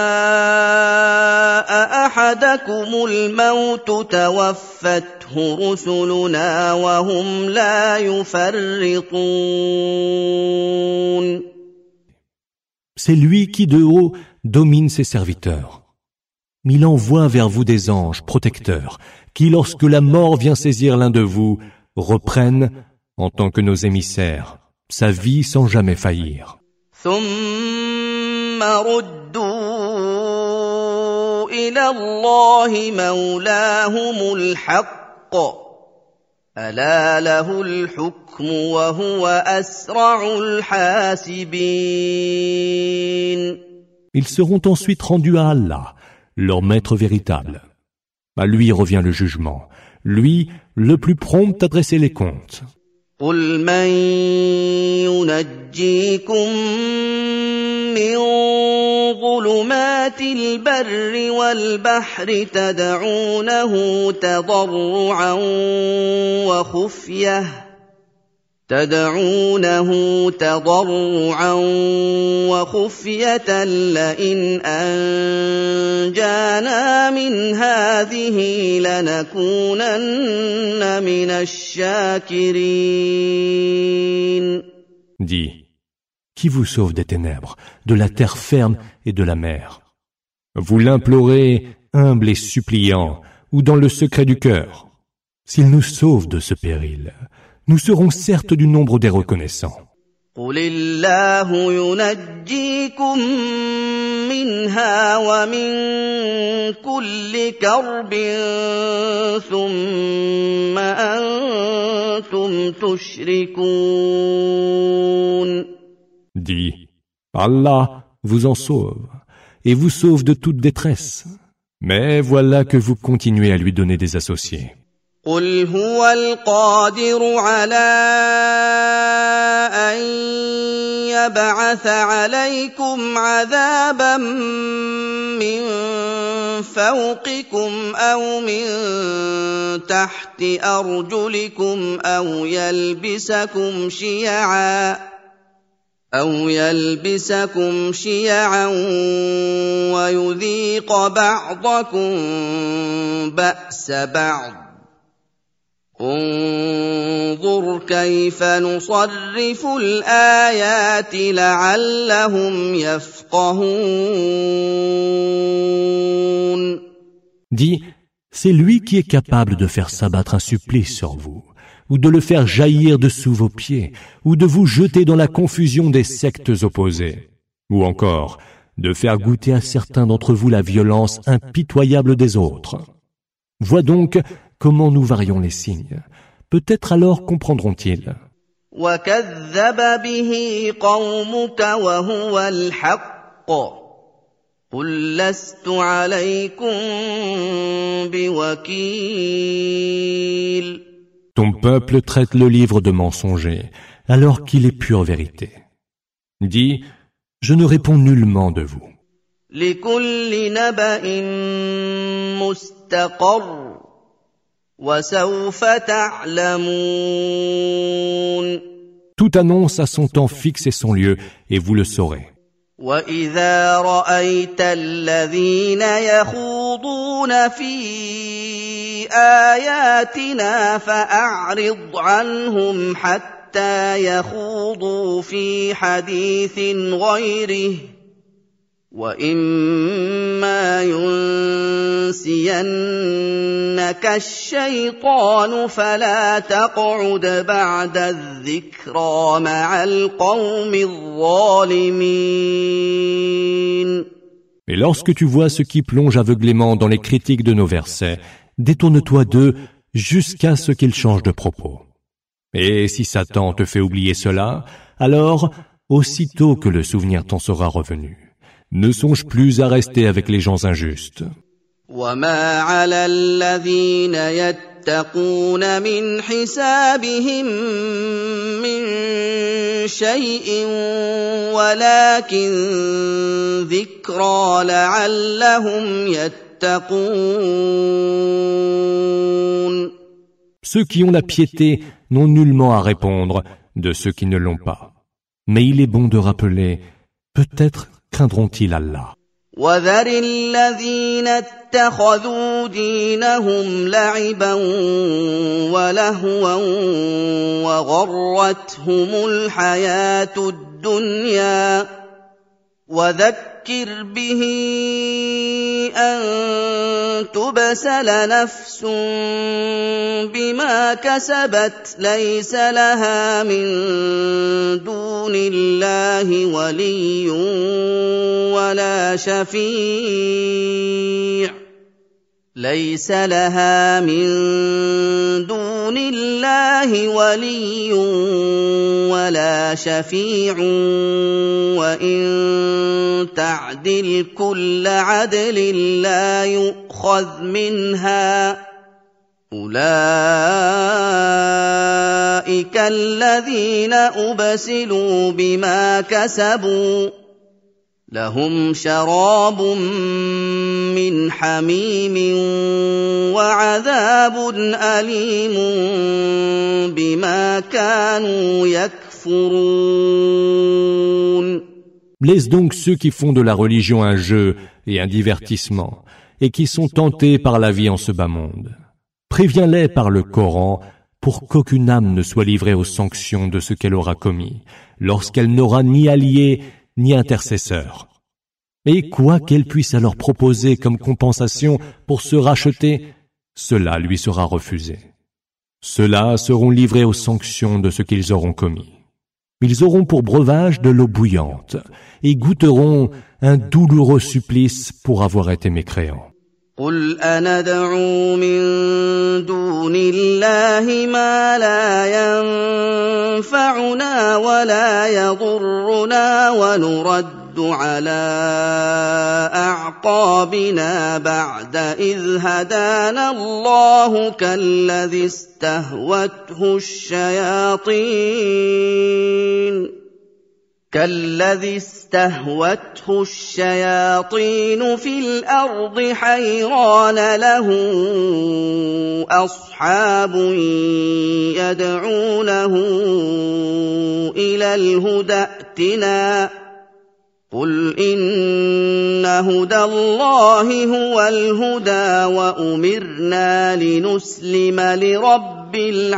جاء أحدكم الموت توفته رسلنا وهم لا يفرطون. C'est lui qui de haut domine ses serviteurs. Il envoie vers vous des anges protecteurs qui, lorsque la mort vient saisir l'un de vous, reprennent, en tant que nos émissaires, sa vie sans jamais faillir. ثم ردوا إلى الله مولاهم الحق ألا له الحكم وهو أسرع الحاسبين. Ils seront ensuite rendus à Allah, leur maître véritable. À lui revient le jugement, lui le plus prompt à dresser les comptes. قل من ينجيكم من ظلمات البر والبحر تدعونه تضرعا وخفية تدعونه تضرعا وخفية لئن أنجانا من هذه لنكونن من الشاكرين. Dis, qui vous sauve des ténèbres, de la terre ferme et de la mer? Vous l'implorez, humble et suppliant, ou dans le secret du cœur. S'il nous sauve de ce péril, nous serons certes du nombre des reconnaissants. قل الله ينجيكم منها ومن كل كرب ثم أنتم تشركون. Dis, Allah vous en sauve, et vous sauve de toute détresse. Mais voilà que vous continuez à lui donner des associés. قل هو القادر على أن يبعث عليكم عذابا من فوقكم أو من تحت أرجلكم أو يلبسكم شيعا أو يلبسكم شيعا ويذيق بعضكم بأس بعض. انظر كيف نصرف الآيات لعلهم يفقهون. Dis, c'est lui qui est capable de faire s'abattre un supplice sur vous, ou de le faire jaillir dessous vos pieds, ou de vous jeter dans la confusion des sectes opposées, ou encore de faire goûter à certains d'entre vous la violence impitoyable des autres. Vois donc comment nous varions les signes. Peut-être alors comprendront-ils. وَكَذَّبَ بِهِ قَوْمُكَ وَهُوَ الْحَقُّ قُل لَّسْتُ عَلَيْكُم بِوَكِيلٍ. Ton peuple traite le livre de mensonger, alors qu'il est pure vérité. Dis, je ne réponds nullement de vous. لِكُلِّ نَبَإٍ مُّسْتَقَرٌّ وَسَوْفَ تَعْلَمُونَ. Toute annonce a son temps fixe et son lieu, et vous le saurez. وَإِذَا رَأَيْتَ الَّذِينَ يَخُوضُونَ فِي آيَاتِنَا فَأَعْرِضْ عَنْهُمْ حَتَّى يَخُوضُوا فِي حَدِيثٍ غَيْرِهِ وَإِمَّا يُنسِيَنَّكَ الشَّيْطَانُ فَلَا تَقْعُدْ بَعْدَ الذِّكْرَىٰ مَعَ الْقَوْمِ الظَّالِمِينَ. Et lorsque tu vois ceux qui plongent aveuglément dans les critiques de nos versets, détourne-toi d'eux jusqu'à ce qu'ils changent de propos. Et si Satan te fait oublier cela, alors, aussitôt que le souvenir t'en sera revenu, ne songe plus à rester avec les gens injustes. وما على الذين يتقون من حسابهم من شيء ولكن ذكرى لعلهم يتقون. Ceux qui ont la piété n'ont nullement à répondre de ceux qui ne l'ont pas. Mais il est bon de rappeler, peut-être craindront-ils Allah. وَذَرِ الَّذِينَ اتَّخَذُوا دِينَهُمْ لَعِبًا وَلَهْوًا وَغَرَّتْهُمُ الْحَيَاةُ الدُّنْيَا وَذَكِّرْ بِهِ أَن تُبْسَلَ نَفْسٌ بِمَا كَسَبَتْ لَيْسَ لَهَا مِن دُونِ اللَّهِ وَلِيٌّ وَلَا شَفِيعٌ لَيْسَ لَهَا مِن دُونِ اللَّهِ وَلِيٌّ وَلَا شَفِيعٌ وَإِن تَعْدِلْ كُلَّ عَدْلٍ لَّا يُؤْخَذْ مِنْهَا أُولَٰئِكَ الَّذِينَ أُبْسِلُوا بِمَا كَسَبُوا لهم شراب من حميم وعذاب أليم بما كانوا يكفرون. Laisse donc ceux qui font de la religion un jeu et un divertissement et qui sont tentés par la vie en ce bas monde. Préviens-les par le Coran pour qu'aucune âme ne soit livrée aux sanctions de ce qu'elle aura commis lorsqu'elle n'aura ni allié ni intercesseur. Et quoi qu'elle puisse alors proposer comme compensation pour se racheter, cela lui sera refusé. Ceux-là seront livrés aux sanctions de ce qu'ils auront commis. Ils auront pour breuvage de l'eau bouillante et goûteront un douloureux supplice pour avoir été mécréants. قُلْ أَنَدْعُو مِن دُونِ اللَّهِ مَا لَا يَنفَعُنَا وَلَا يَضُرُّنَا وَنُرَدُّ عَلَىٰ أَعْقَابِنَا بَعْدَ إِذْ هَدَانَا اللَّهُ كَالَّذِي اسْتَهْوَتْهُ الشَّيَاطِينُ كالذي استهوته الشياطين في الأرض حيران له أصحاب يدعونه إلى الهدى ائتنا قل إن هدى الله هو الهدى وأمرنا لنسلم لرب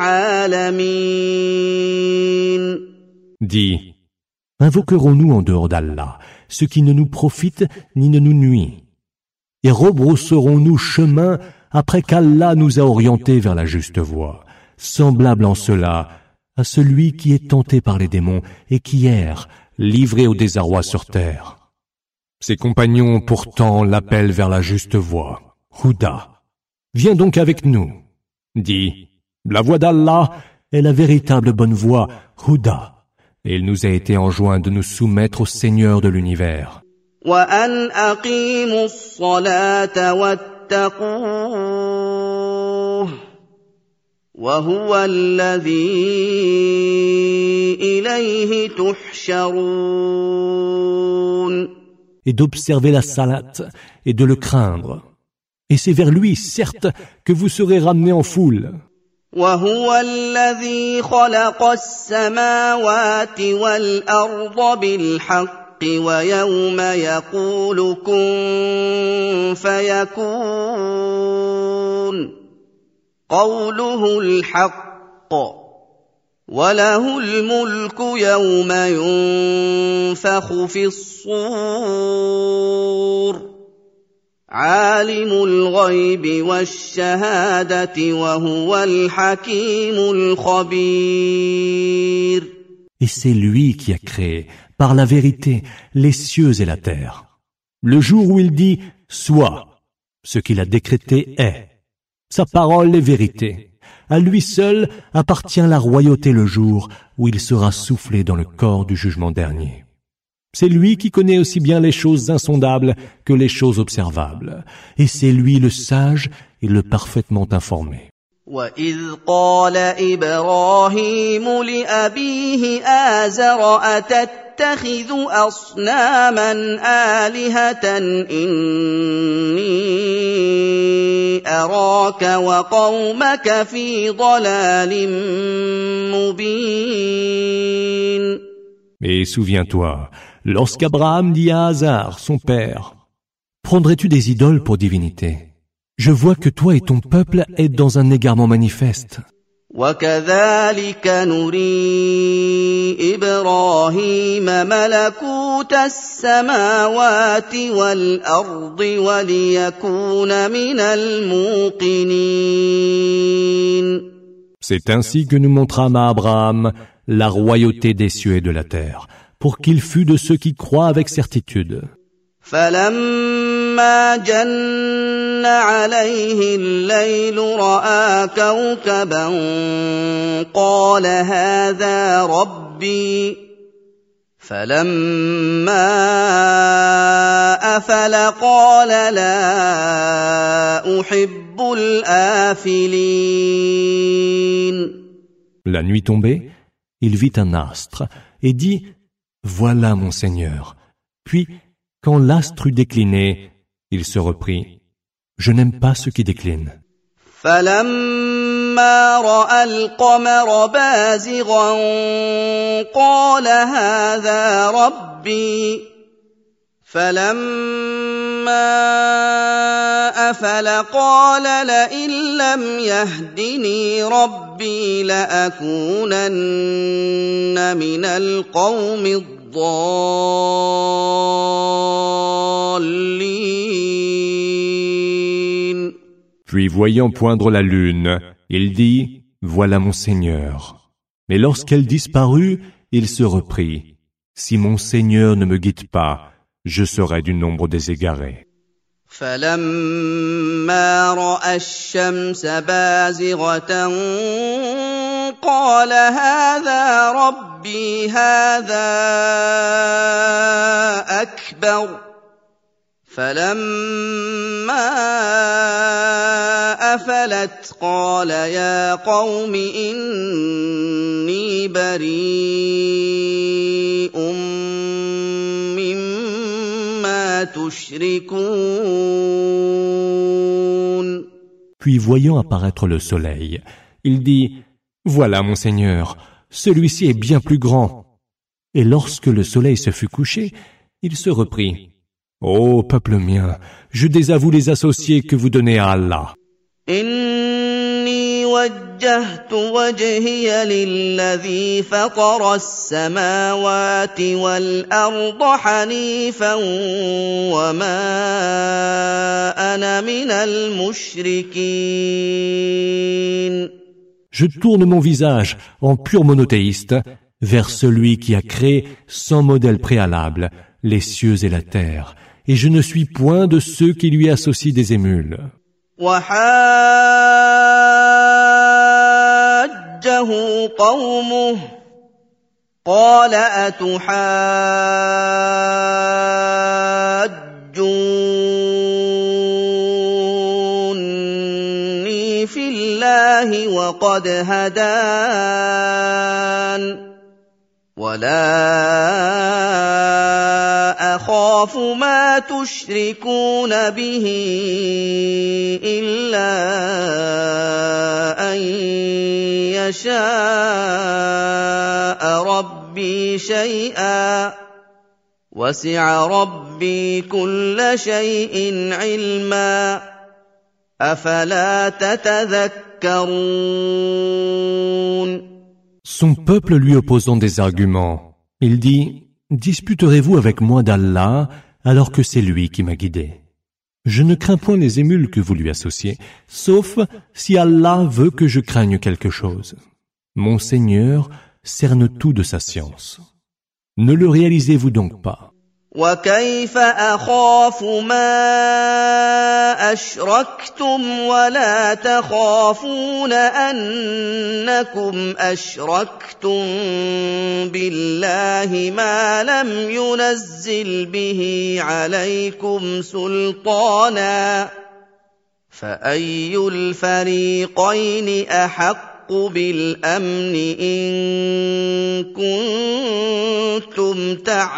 العالمين. Dis, invoquerons-nous en dehors d'Allah ce qui ne nous profite ni ne nous nuit? Et rebrousserons-nous chemin après qu'Allah nous a orientés vers la juste voie, semblable en cela à celui qui est tenté par les démons et qui erre, livré au désarroi sur terre? Ses compagnons pourtant l'appellent vers la juste voie, Huda. Viens donc avec nous. Dis, la voie d'Allah est la véritable bonne voie, Huda. Et il nous a été enjoint de nous soumettre au Seigneur de l'univers. وَأَنْ أَقِيمُوا الصَّلَاةَ وَاتَّقُوهُ وَهُوَ الَّذِي إِلَيْهِ تُحْشَرُونَ. Et d'observer la salate et de le craindre. Et c'est vers lui, certes, que vous serez ramenés en foule. وهو الذي خلق السماوات والأرض بالحق ويوم يقول كن فيكون قوله الحق وله الملك يوم ينفخ في الصور عالم الغيب والشهادة وهو الحكيم الخبير. Et c'est lui qui a créé, par la vérité, les cieux et la terre. Le jour où il dit « Sois », ce qu'il a décrété est. Sa parole est vérité. À lui seul appartient la royauté le jour où il sera soufflé dans le corps du jugement dernier. C'est lui qui connaît aussi bien les choses insondables que les choses observables. Et c'est lui le sage et le parfaitement informé. وَإِذْ قَالَ إِبْرَاهِيمُ لِأَبِيهِ آزَرَ أَتَتَّخِذُ أَصْنَامًا آلِهَةً إِنِّي أَرَاكَ وَقَوْمَكَ فِي ضَلَالٍ مُبِينٍ. Et souviens-toi, lorsqu'Abraham dit à Azar, son père, « Prendrais-tu des idoles pour divinité ? Je vois que toi et ton peuple êtes dans un égarement manifeste. » وَكَذَلِكَ نُرِي إِبْرَاهِيمَ مَلَكُوتَ السَّمَاوَاتِ وَالْأَرْضِ وَلِيَكُونَ مِنَ الْمُوقِنِينَ. C'est ainsi que nous montrâmes à Abraham la royauté des cieux et de la terre, pour qu'il fût de ceux qui croient avec certitude. فَلَمَّا جَنَّ عَلَيْهِ اللَّيْلُ رَأَىٰ كَوْكَبًا قَالَ هَٰذَا رَبِّي فَلَمَّا أَفَلَ قَالَ لَا أُحِبُّ الْآفِلِينَ. La nuit tombée, il vit un astre et dit « Voilà mon Seigneur ». Puis, quand l'astre eut décliné, il se reprit « Je n'aime pas ceux qui déclinent ». فَلَمَّا رَأَى الْقَمَرَ بَازِغًا قَالَ هَٰذَا رَبِّي فَلَمَّا أَفَلَ قَالَ لَئِن لَّمْ يَهْدِنِي رَبِّي لَأَكُونَنَّ مِنَ الْقَوْمِ الضَّالِّينَ. Puis voyant poindre la lune, il dit « Voilà mon Seigneur ». Mais lorsqu'elle disparut, il se reprit « Si mon Seigneur ne me guide pas, je serai du nombre des égarés. » فَلَمَّا رَأَى الشَّمْسَ بَازِغَةً قَالَ هَٰذَا رَبِّي هَٰذَا أَكْبَرُ فَلَمَّا أَفَلَتْ قَالَ يَا قَوْمِ إِنِّي بَرِيءٌ مِّمَّا تُشْرِكُونَ. Puis voyant apparaître le soleil, il dit « Voilà mon Seigneur, celui-ci est bien plus grand. » Et lorsque le soleil se fut couché, il se reprit « Ô peuple mien, je désavoue les associés que vous donnez à Allah. » إِنِّي وَجَّهْتُ وَجْهِيَ لِلَّذِي فَطَرَ السَّمَاوَاتِ وَالْأَرْضَ حَنِيفًا وَمَا أَنَا مِنَ الْمُشْرِكِينَ. Je tourne mon visage en pur monothéiste vers celui qui a créé sans modèle préalable les cieux et la terre, et je ne suis point de ceux qui lui associent des émules. وَحَاجَّهُ قَوْمُهُ قَالَ أَتُحَاجُّونِّي فِي اللَّهِ وَقَدْ هَدَانِ وَلَا أَخَافُ مَا تُشْرِكُونَ بِهِ إِلَّا أَن يَشَاءَ رَبِّي شَيْئًا وَسِعَ رَبِّي كُلَّ شَيْءٍ عِلْمًا أَفَلَا تَتَذَكَّرُونَ. Son peuple lui opposant des arguments, il dit « Disputerez-vous avec moi d'Allah alors que c'est lui qui m'a guidé? Je ne crains point les émules que vous lui associez, sauf si Allah veut que je craigne quelque chose. Mon Seigneur cerne tout de sa science. Ne le réalisez-vous donc pas? » وكيف أخاف ما أشركتم ولا تخافون أنكم أشركتم بالله ما لم ينزل به عليكم سلطانا فأي الفريقين أحق بالأمن إن كنتم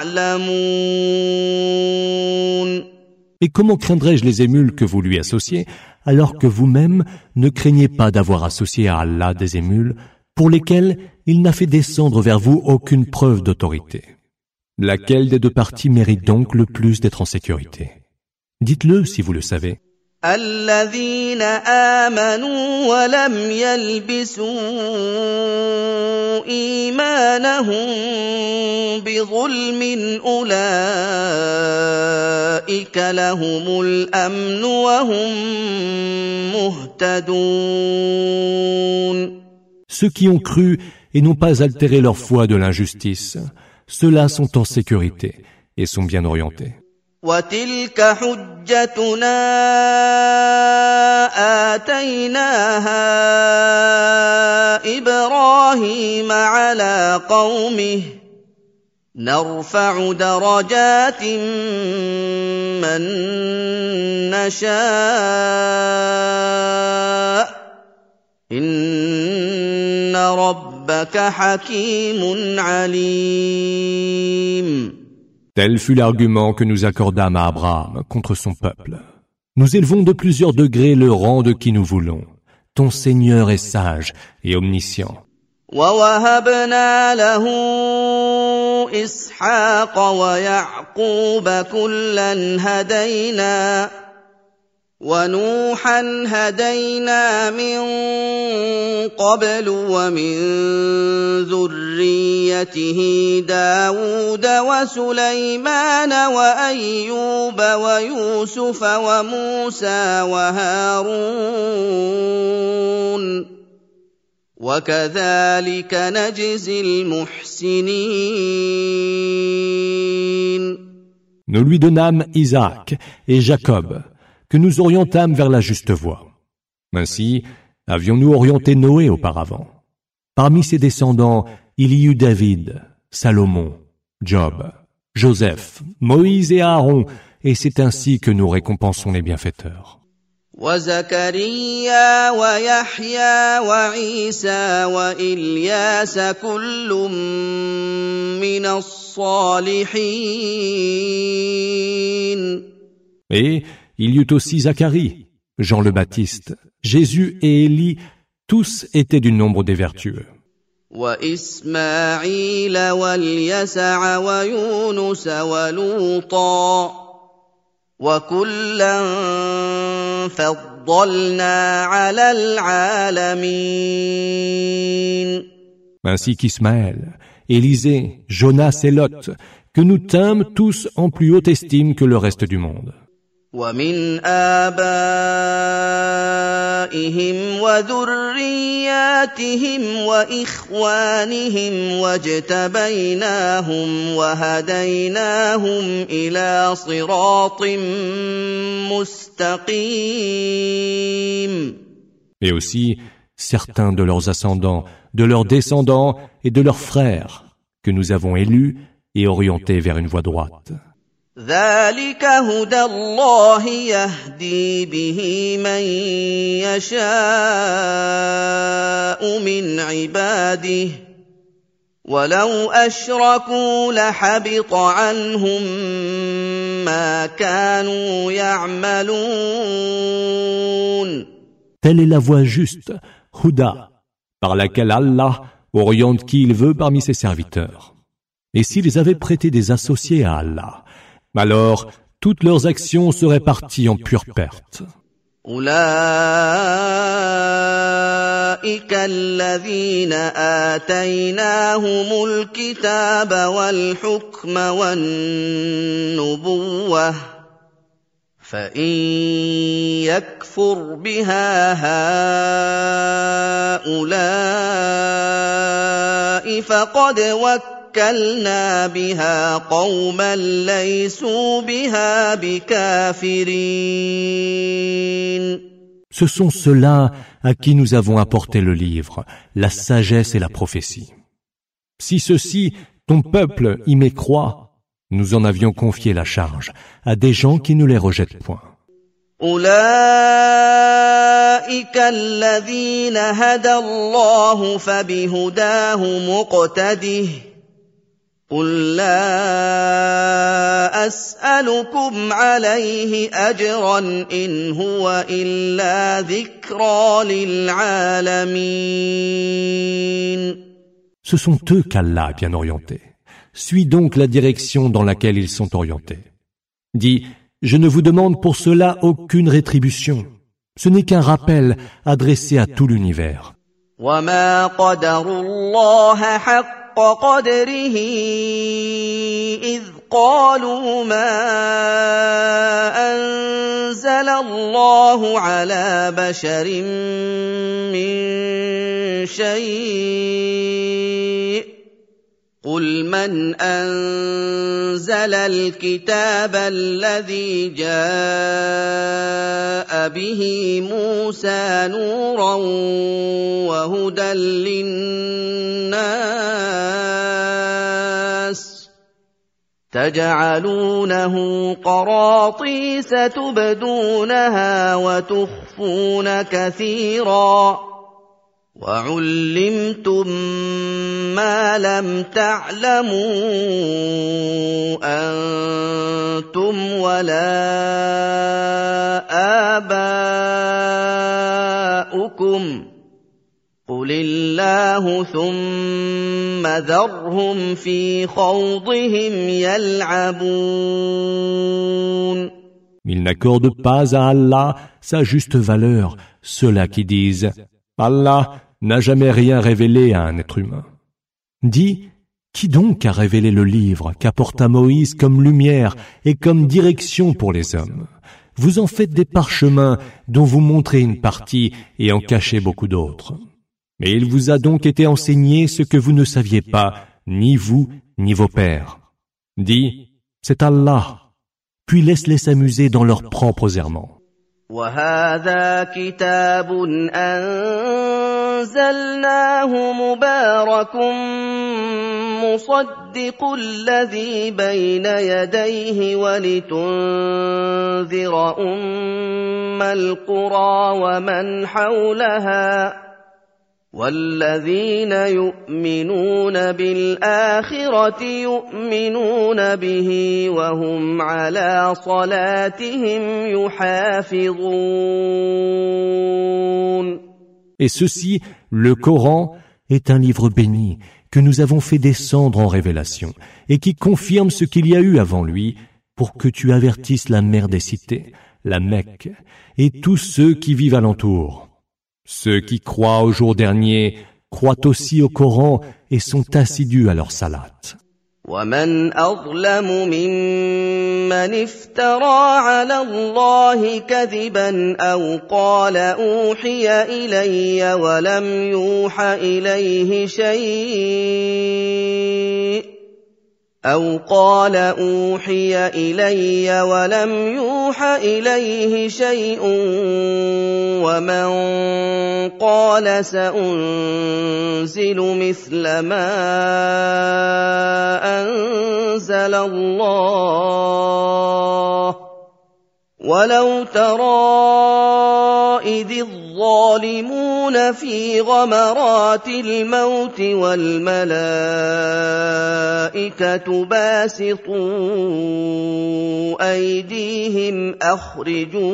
تعلمون. Et comment craindrais-je les émules que vous lui associez, alors que vous-même ne craignez pas d'avoir associé à Allah des émules pour lesquels il n'a fait descendre vers vous aucune preuve d'autorité? Laquelle des deux parties mérite donc le plus d'être en sécurité? Dites-le si vous le savez. الذين آمنوا ولم يلبسوا إيمانهم بظلم أولئك لهم الأمن وهم مهتدون. Ceux qui ont cru et n'ont pas altéré leur foi de l'injustice, ceux-là sont en sécurité et sont bien orientés. وتلك حجتنا آتيناها إبراهيم على قومه نرفع درجات من نشاء إن ربك حكيم عليم. Tel fut l'argument que nous accordâmes à Abraham contre son peuple. Nous élevons de plusieurs degrés le rang de qui nous voulons. Ton Seigneur est sage et omniscient. وَوَهَبْنَا لَهُ إِسْحَاقَ وَيَعْقُوبَ كُلًّا هَدَيْنَا وَنُوحًا هَدَيْنَا مِن قَبْلُ وَمِن ذُرِّيَّتِهِ دَاوُودَ وَسُلَيْمَانَ وَأَيُّوبَ وَيُوسُفَ وَمُوسَى وَهَارُونَ وَكَذَلِكَ نَجْزِي الْمُحْسِنِينَ. Nous lui donnâmes Isaac et Jacob, que nous orientâmes vers la juste voie. Ainsi, avions-nous orienté Noé auparavant. Parmi ses descendants, il y eut David, Salomon, Job, Joseph, Moïse et Aaron, et c'est ainsi que nous récompensons les bienfaiteurs. وزكريا ويحيى وعيسى وإلياس كل من الصالحين. Et il y eut aussi Zacharie, Jean le Baptiste, Jésus et Élie, tous étaient du nombre des vertueux. وإسماعيل واليسع ويونس ولوطا وكلا فضلنا على العالمين. Ainsi qu'Ismaël, Élisée, Jonas et Lot, que nous tîmes tous en plus haute estime que le reste du monde. ومن آبائهم وذرياتهم وإخوانهم واجتبيناهم وهديناهم إلى صراط مستقيم. Et aussi certains de leurs ascendants, de leurs descendants et de leurs frères, que nous avons élus et orientés vers une voie droite. ذلك هدى الله يهدي به من يشاء من عباده ولو أشركوا لحبط عنهم ما كانوا يعملون. Telle est la voie juste, Huda, par laquelle Allah oriente qui il veut parmi ses serviteurs. Et s'ils avaient prêté des associés à Allah, alors toutes leurs actions seraient parties en pure perte. أولئك الذين آتيناهم الكتاب والحكم والنبوة فإن يكفر بها هؤلاء فقد وكلوا وَوَكَّلْنَا بِهَا قَوْمًا لَيْسُوا بِهَا بِكَافِرِينَ. Ce sont ceux-là à qui nous avons apporté le livre, la sagesse et la prophétie. Si ceux-ci, ton peuple, y mécroit, nous en avions confié la charge à des gens qui ne les rejettent point. أولئك الذين هدى الله فبهداه مقتده قل لا أسألكم عليه أجرا إن هو إلا ذكرى للعالمين. Ce sont eux qu'Allah a bien orientés. Suis donc la direction dans laquelle ils sont orientés. Dis, je ne vous demande pour cela aucune rétribution. Ce n'est qu'un rappel adressé à tout l'univers. وَمَا قَدَرُوا اللَّهَ حَقَّ قَدْرِهِ إِذْ قَالُوا مَا أَنزَلَ اللَّهُ عَلَى بَشَرٍ مِّن شَيْءٍ قُلْ مَنْ أَنزَلَ الْكِتَابَ الَّذِي جَاءَ بِهِ مُوسَى نُورًا وَهُدًى لِّلنَّاسِ تَجْعَلُونَهُ قَرَاطِيسَ تُبْدُونَهَا وَتُخْفُونَ كَثِيرًا وَعُلِّمْتُم مَّا لَمْ تَعْلَمُوا أَنتُمْ وَلَا آبَاؤُكُمْ قُلِ اللَّهُ ثُمَّ ذَرْهُمْ فِي خَوْضِهِمْ يَلْعَبُونَ. Ils n'accordent pas à Allah sa juste valeur, ceux-là qui disent « Allah n'a jamais rien révélé à un être humain. » Dis, qui donc a révélé le livre qu'apporta Moïse comme lumière et comme direction pour les hommes? Vous en faites des parchemins dont vous montrez une partie et en cachez beaucoup d'autres. Mais il vous a donc été enseigné ce que vous ne saviez pas, ni vous, ni vos pères. Dis, c'est Allah, puis laisse-les s'amuser dans leurs propres errements. وَهَذَا كِتَابٌ أَنزَلْنَاهُ مُبَارَكٌ مُصَدِّقُ الَّذِي بَيْنَ يَدَيْهِ وَلِتُنذِرَ أُمَّ الْقُرَىٰ وَمَنْ حَوْلَهَا وَالَّذِينَ يُؤْمِنُونَ بِالْآخِرَةِ يُؤْمِنُونَ بِهِ وَهُمْ عَلَىٰ صَلَاتِهِمْ يُحَافِظُونَ. Et ceci, le Coran, est un livre béni que nous avons fait descendre en révélation et qui confirme ce qu'il y a eu avant lui pour que tu avertisses la mère des cités, la Mecque, et tous ceux qui vivent alentour. Ceux qui croient au jour dernier croient aussi au Coran et sont assidus à leur salat. وَمَنْ أَظْلَمُ مِمَّنِ افْتَرَىٰ عَلَى اللَّهِ كَذِبًا أَوْ قَالَ أُوحِيَ إِلَيَّ وَلَمْ يُوحَ إِلَيْهِ شَيْءٌ أَوْ قَالَ أُوحِيَ إِلَيَّ وَلَمْ يُوحَ إِلَيْهِ شَيْءٌ وَمَنْ قَالَ سَأُنزِلُ مِثْلَ مَا أَنزَلَ اللَّهُ وَلَوْ تَرَىٰ إِذِ الظَّالِمُونَ فِي غَمَرَاتِ الْمَوْتِ وَالْمَلَائِكَةُ بَاسِطُو أَيْدِيهِمْ أَخْرِجُوا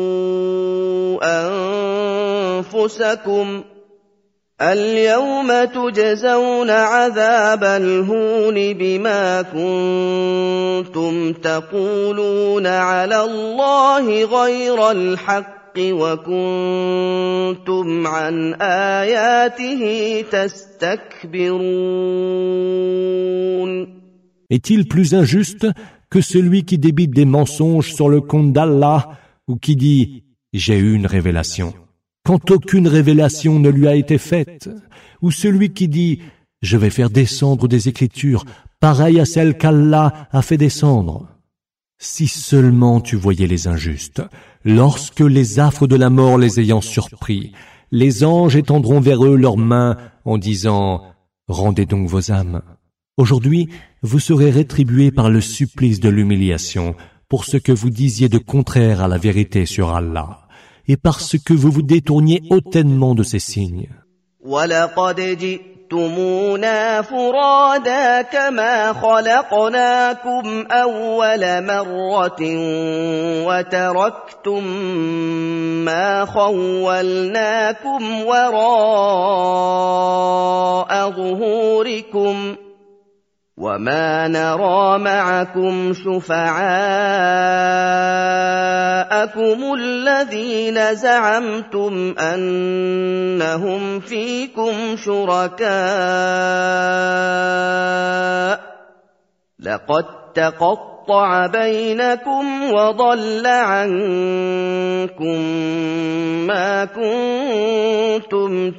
أَنفُسَكُمْ الْيَوْمَ تُجْزَوْنَ عَذَابَ الْهُونِ بِمَا كُنتُمْ تَقُولُونَ عَلَى اللَّهِ غَيْرَ الْحَقِّ وَكُنتُمْ عَنْ آيَاتِهِ تَسْتَكْبِرُونَ. Est-il plus injuste que celui qui débite des mensonges sur le compte d'Allah ou qui dit « J'ai eu une révélation » quand aucune révélation ne lui a été faite, ou celui qui dit je vais faire descendre des écritures pareilles à celles qu'Allah a fait descendre. Si seulement tu voyais les injustes, lorsque les affres de la mort les ayant surpris, les anges étendront vers eux leurs mains en disant « Rendez donc vos âmes ». Aujourd'hui, vous serez rétribués par le supplice de l'humiliation pour ce que vous disiez de contraire à la vérité sur Allah et parce que vous vous détourniez hautement de ces signes. جئتمونا فرادا كما خلقناكم أول مرة وتركتم ما خولناكم وراء ظهوركم وما نرى معكم شفعاءكم الذين زعمتم أنهم فيكم شركاء لقد تقطع بينكم وضل عنكم ما كنتم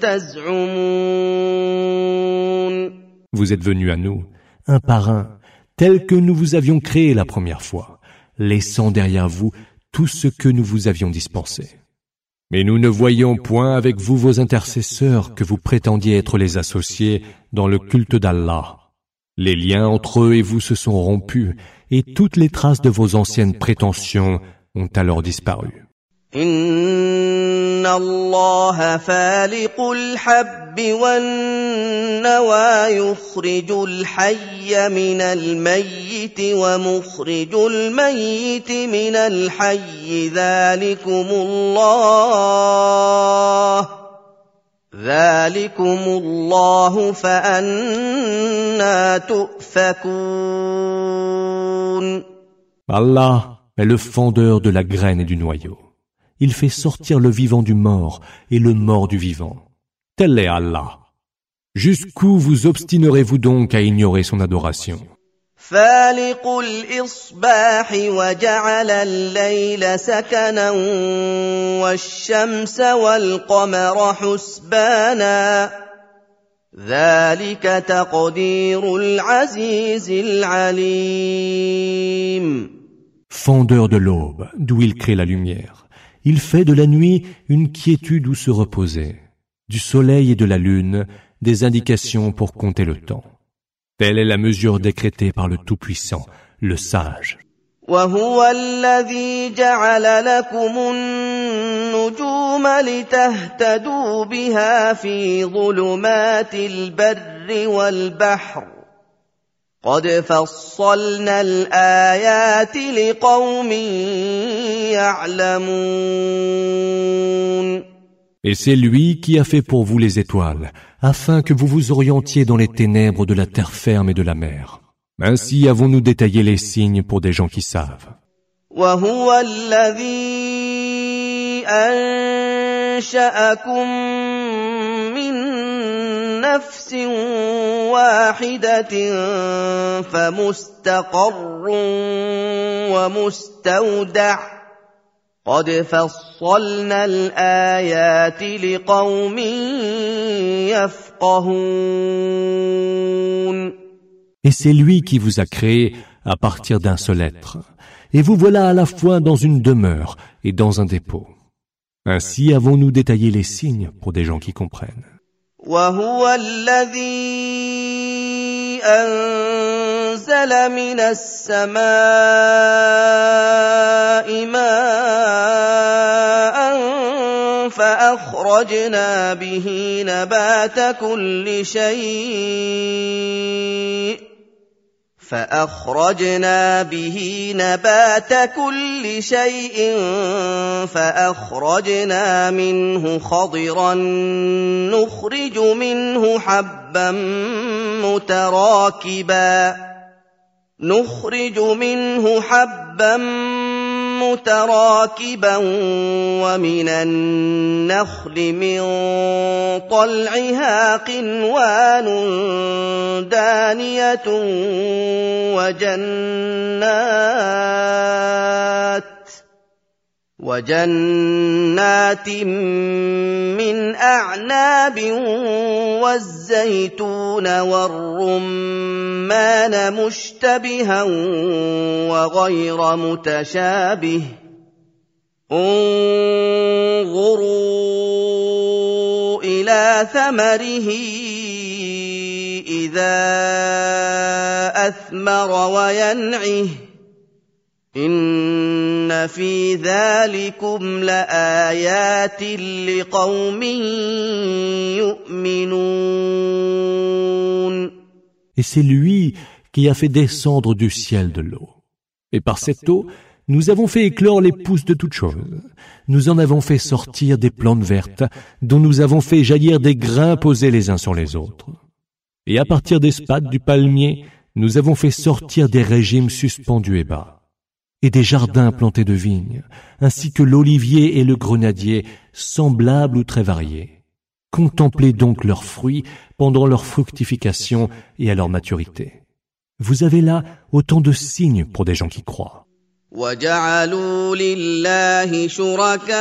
تزعمون. Vous êtes venus à nous, un par un, tel que nous vous avions créé la première fois, laissant derrière vous tout ce que nous vous avions dispensé. Mais nous ne voyions point avec vous vos intercesseurs que vous prétendiez être les associés dans le culte d'Allah. Les liens entre eux et vous se sont rompus, et toutes les traces de vos anciennes prétentions ont alors disparu. Inna Allah faliqul habbi wan nawa yukhrijul hayya minal mayyiti wa mukhrijul mayyiti minal hayyi dhalikumullah dhalikumullah fa anna tu'fakun. Allah est le fondeur de la graine et du noyau. Il fait sortir le vivant du mort et le mort du vivant. Tel est Allah. Jusqu'où vous obstinerez-vous donc à ignorer son adoration? فالق الإصباح وجعل الليل سكنا والشمس والقمر حسبانا ذلك تقدير العزيز العليم. Fondeur de l'aube, d'où il crée la lumière. Il fait de la nuit une quiétude où se reposer, du soleil et de la lune des indications pour compter le temps. Telle est la mesure décrétée par le Tout-Puissant, le Sage. وهو الذي جعل لكم النجوم لتهتدوا بها في ظلمات البر والبحر قد فصلنا الآيات لقوم يعلمون. Et c'est lui qui a fait pour vous les étoiles, afin que vous vous orientiez dans les ténèbres de la terre ferme et de la mer. Ainsi avons-nous détaillé les signes pour des gens qui savent. وهو الذي أنشأكم من نفس واحدة فمستقر ومستودع قد فصلنا الآيات لقوم يفقهون. Et c'est lui qui vous a créé à partir d'un seul être. Et vous voilà à la fois dans une demeure et dans un dépôt. Ainsi avons-nous détaillé les signes pour des gens qui comprennent. وهو الذي أنزل من السماء ماء فأخرجنا به نبات كل شيء فأخرجنا به نبات كل شيء فأخرجنا منه خضرا نخرج منه حبا متراكبا نخرج منه حبا متراكبا ومن النخل من طلعها قنوان دانية وجنات وجنات من أعناب والزيتون والرمان مشتبها وغير متشابه انظروا إلى ثمره إذا أثمر وينعه إن في ذلكم لآيات لقوم يؤمنون. Et c'est lui qui a fait descendre du ciel de l'eau. Et par cette eau, nous avons fait éclore les pousses de toutes choses. Nous en avons fait sortir des plantes vertes, dont nous avons fait jaillir des grains posés les uns sur les autres. Et à partir des spathes du palmier, nous avons fait sortir des régimes suspendus et bas, et des jardins plantés de vignes, ainsi que l'olivier et le grenadier, semblables ou très variés. Contemplez donc leurs fruits pendant leur fructification et à leur maturité. Vous avez là autant de signes pour des gens qui croient. وَجَعَلُوا لِلَّهِ شُرَكَاءَ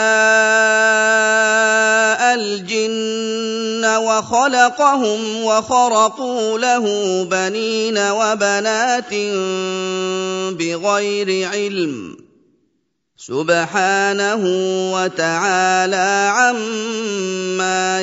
الْجِنَّ وَخَلَقَهُمْ وَخَرَقُوا لَهُ بَنِينَ وَبَنَاتٍ بِغَيْرِ عِلْمٍ سُبْحَانَهُ وَتَعَالَى عَمَّا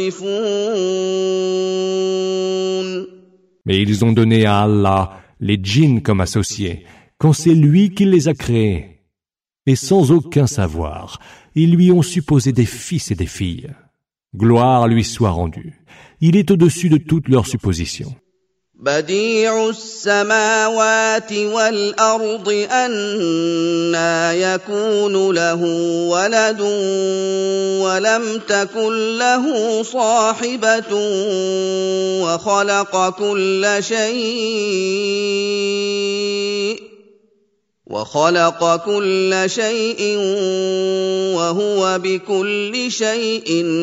يَصِفُونَ. Mais ils ont donné à Allah les djinns comme associés, quand c'est lui qui les a créés. Et sans aucun savoir, ils lui ont supposé des fils et des filles. Gloire lui soit rendue. Il est au-dessus de toutes leurs suppositions. بديع السماوات والأرض أنى يكون له ولد ولم تكن له صاحبة وخلق كل شيء وخلق كل شيء وهو بكل شيء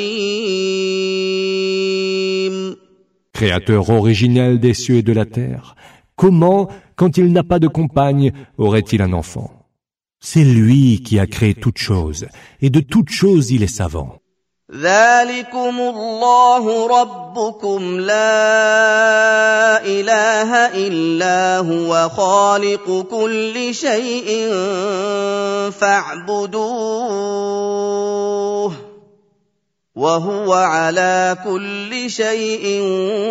عليم. Créateur originel des cieux et de la terre, comment, quand il n'a pas de compagne, aurait-il un enfant? C'est lui qui a créé toutes choses, et de toutes choses il est savant. ذلكم الله ربكم لا إله إلا هو خالق كل شيء فاعبدوه وهو على كل شيء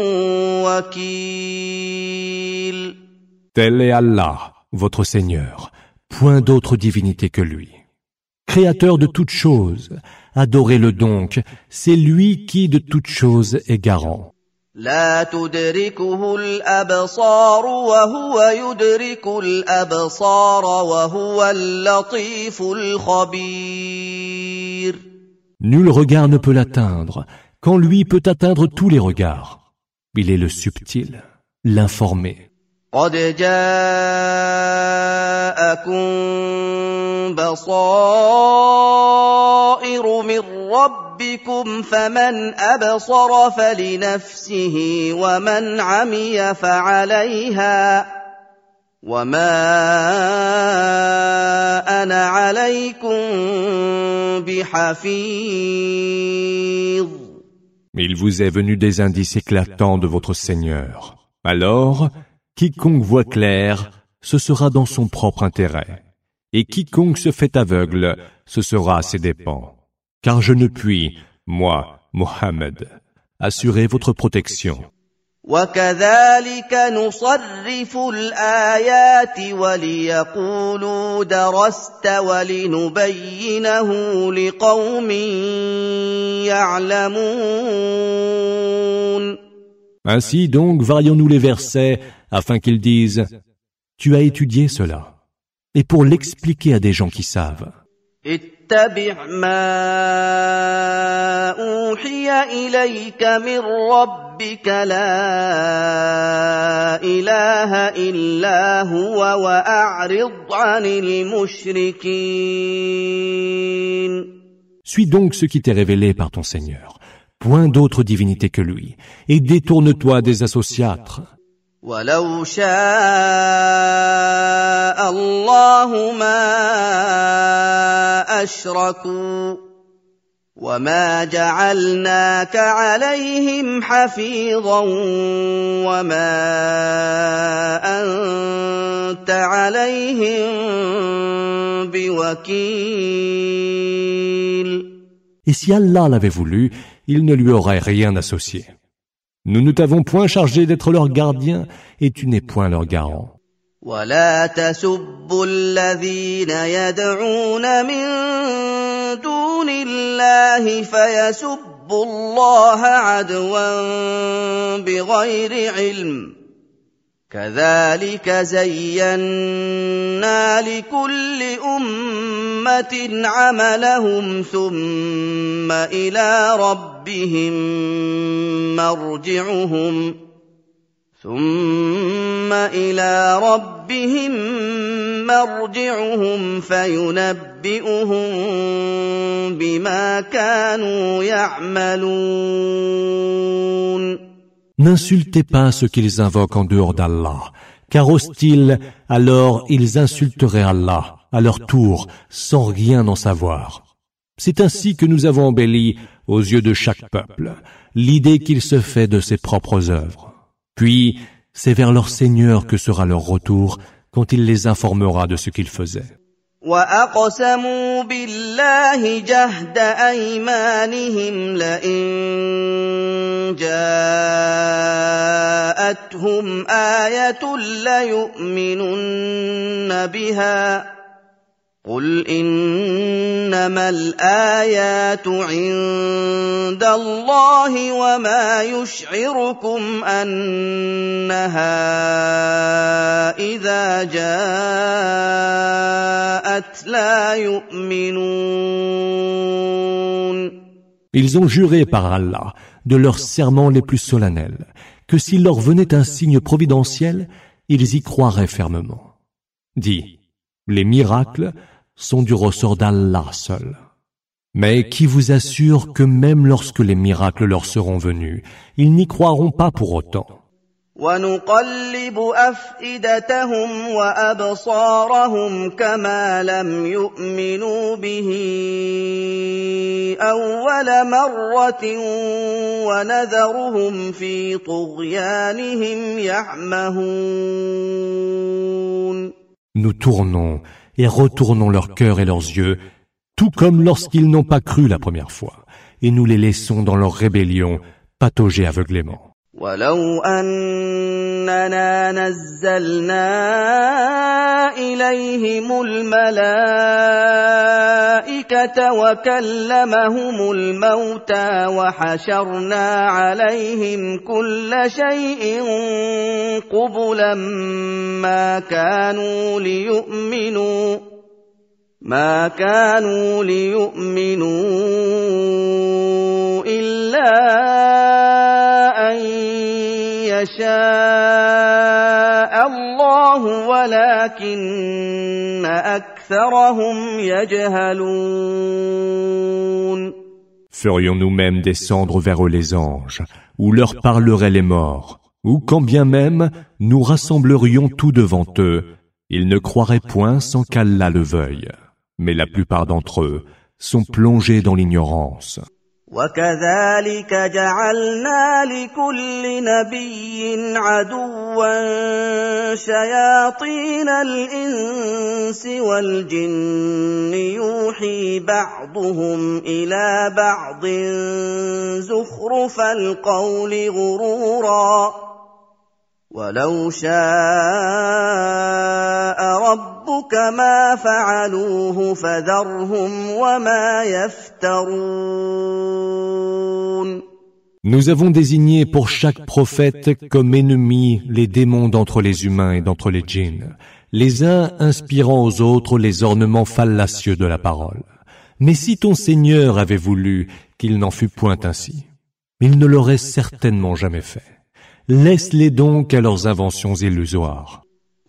وكيل. Tel est Allah, votre Seigneur, point d'autre divinité que lui. Créateur de toutes choses, adorez-le donc, c'est lui qui de toutes choses est garant. لا تدركه الأبصار وهو يدرك الأبصار وهو اللطيف الخبير. Nul regard ne peut l'atteindre, quand lui peut atteindre tous les regards. Il est le subtil, l'informé. قد جاءكم بصائر من ربكم فمن أبصر فلنفسه ومن عمي فعليها وما أنا عليكم بحفيظ. Il vous est venu des indices éclatants de votre Seigneur. Alors, quiconque voit clair, ce sera dans son propre intérêt. Et quiconque se fait aveugle, ce sera à ses dépens. Car je ne puis, moi, Mohammed, assurer votre protection. وَكَذَلِكَ نُصَرِّفُ الْآيَاتِ وَلِيَقُولُوا دَرَسْتَ وَلِنُبَيِّنَهُ لِقَوْمٍ يَعْلَمُونَ. Ainsi donc varions-nous les versets afin qu'ils disent « Tu as étudié cela » et pour l'expliquer à des gens qui savent. اتبع ما أوحي إليك من ربك لا إله إلا هو وأعرض عن المشركين. Suis donc ce qui t'est révélé par ton Seigneur. Point d'autre divinité que lui. Et détourne-toi des associatres. ولو شاء الله ما أشركوا وما جعلناك عليهم حفيظا وما أنت عليهم بوكيل. Et si Allah l'avait voulu, il ne lui aurait rien associé. Nous ne t'avons point chargé d'être leur gardien, et tu n'es point leur garant. ولا تسبوا الذين يدعون من دون الله فيسبوا الله عدوا بغير علم كذلك زينا لكل أمة عملهم ثم إلى ربهم مرجعهم ثم إلى ربهم مرجعهم فينبئهم بما كانوا يعملون. N'insultez pas ceux qu'ils invoquent en dehors d'Allah, car hostiles, alors ils insulteraient Allah, à leur tour, sans rien en savoir. C'est ainsi que nous avons embelli, aux yeux de chaque peuple, l'idée qu'il se fait de ses propres œuvres. Puis, c'est vers leur Seigneur que sera leur retour quand il les informera de ce qu'ils faisaient. وَأَقْسَمُوا بِاللَّهِ جَهْدَ أَيْمَانِهِمْ لَئِن جَاءَتْهُمْ آيَةٌ لَّيُؤْمِنُنَّ بِهَا قُلْ إِنَّمَا الْآيَاتُ عِندَ اللَّهِ وَمَا يُشْعِرُكُمْ أَنَّهَا إِذَا جَاءَتْ لَا يُؤْمِنُونَ. Ils ont juré par Allah, de leurs serments les plus solennels, que s'il leur venait un signe providentiel, ils y croiraient fermement. Dis, les miracles sont du ressort d'Allah seul. Mais qui vous assure que même lorsque les miracles leur seront venus, ils n'y croiront pas pour autant. وَنُقَلِّبُ أَفْئِدَتَهُمْ وَأَبْصَارَهُمْ كَمَا لَمْ يُؤْمِنُوا بِهِ أَوَّلَ مَرَّةٍ وَنَذَرُهُمْ فِي طُغْيَانِهِمْ يَعْمَهُونَ. Nous tournons et retournons leur cœur et leurs yeux, tout comme lorsqu'ils n'ont pas cru la première fois, et nous les laissons dans leur rébellion patauger aveuglément. وَلَوْ أَنَّنَا نَزَّلْنَا إِلَيْهِمُ الْمَلَائِكَةَ وَكَلَّمَهُمُ الْمَوْتَى وَحَشَرْنَا عَلَيْهِمْ كُلَّ شَيْءٍ قُبُلًا مَا كَانُوا لِيُؤْمِنُوا ما كانوا ليؤمنوا إلا أن يشاء الله ولكن أكثرهم يجهلون. Ferions-nous même descendre vers eux les anges, ou leur parleraient les morts, ou quand bien même nous rassemblerions tout devant eux, ils ne croiraient point sans qu'Allah le veuille. Mais la plupart d'entre eux sont plongés dans l'ignorance. وَكَذَلِكَ جَعَلْنَا لِكُلِّ نَبِيٍّ عَدُوًّا شَيَاطِينَ الْإِنسِ وَالْجِنِّ يُوحِي بَعْضُهُمْ إِلَى بَعْضٍ زُخْرُفَ الْقَوْلِ غُرُورًا وَلَوْ شَاءَ رَبُّكَ مَا فَعَلُوهُ فَذَرْهُمْ وَمَا يَفْتَرُونَ. Nous avons désigné pour chaque prophète comme ennemis les démons d'entre les humains et d'entre les djinns, les uns inspirant aux autres les ornements fallacieux de la parole. Mais si ton Seigneur avait voulu qu'il n'en fût point ainsi, il ne l'aurait certainement jamais fait. Laisse-les donc à leurs inventions illusoires.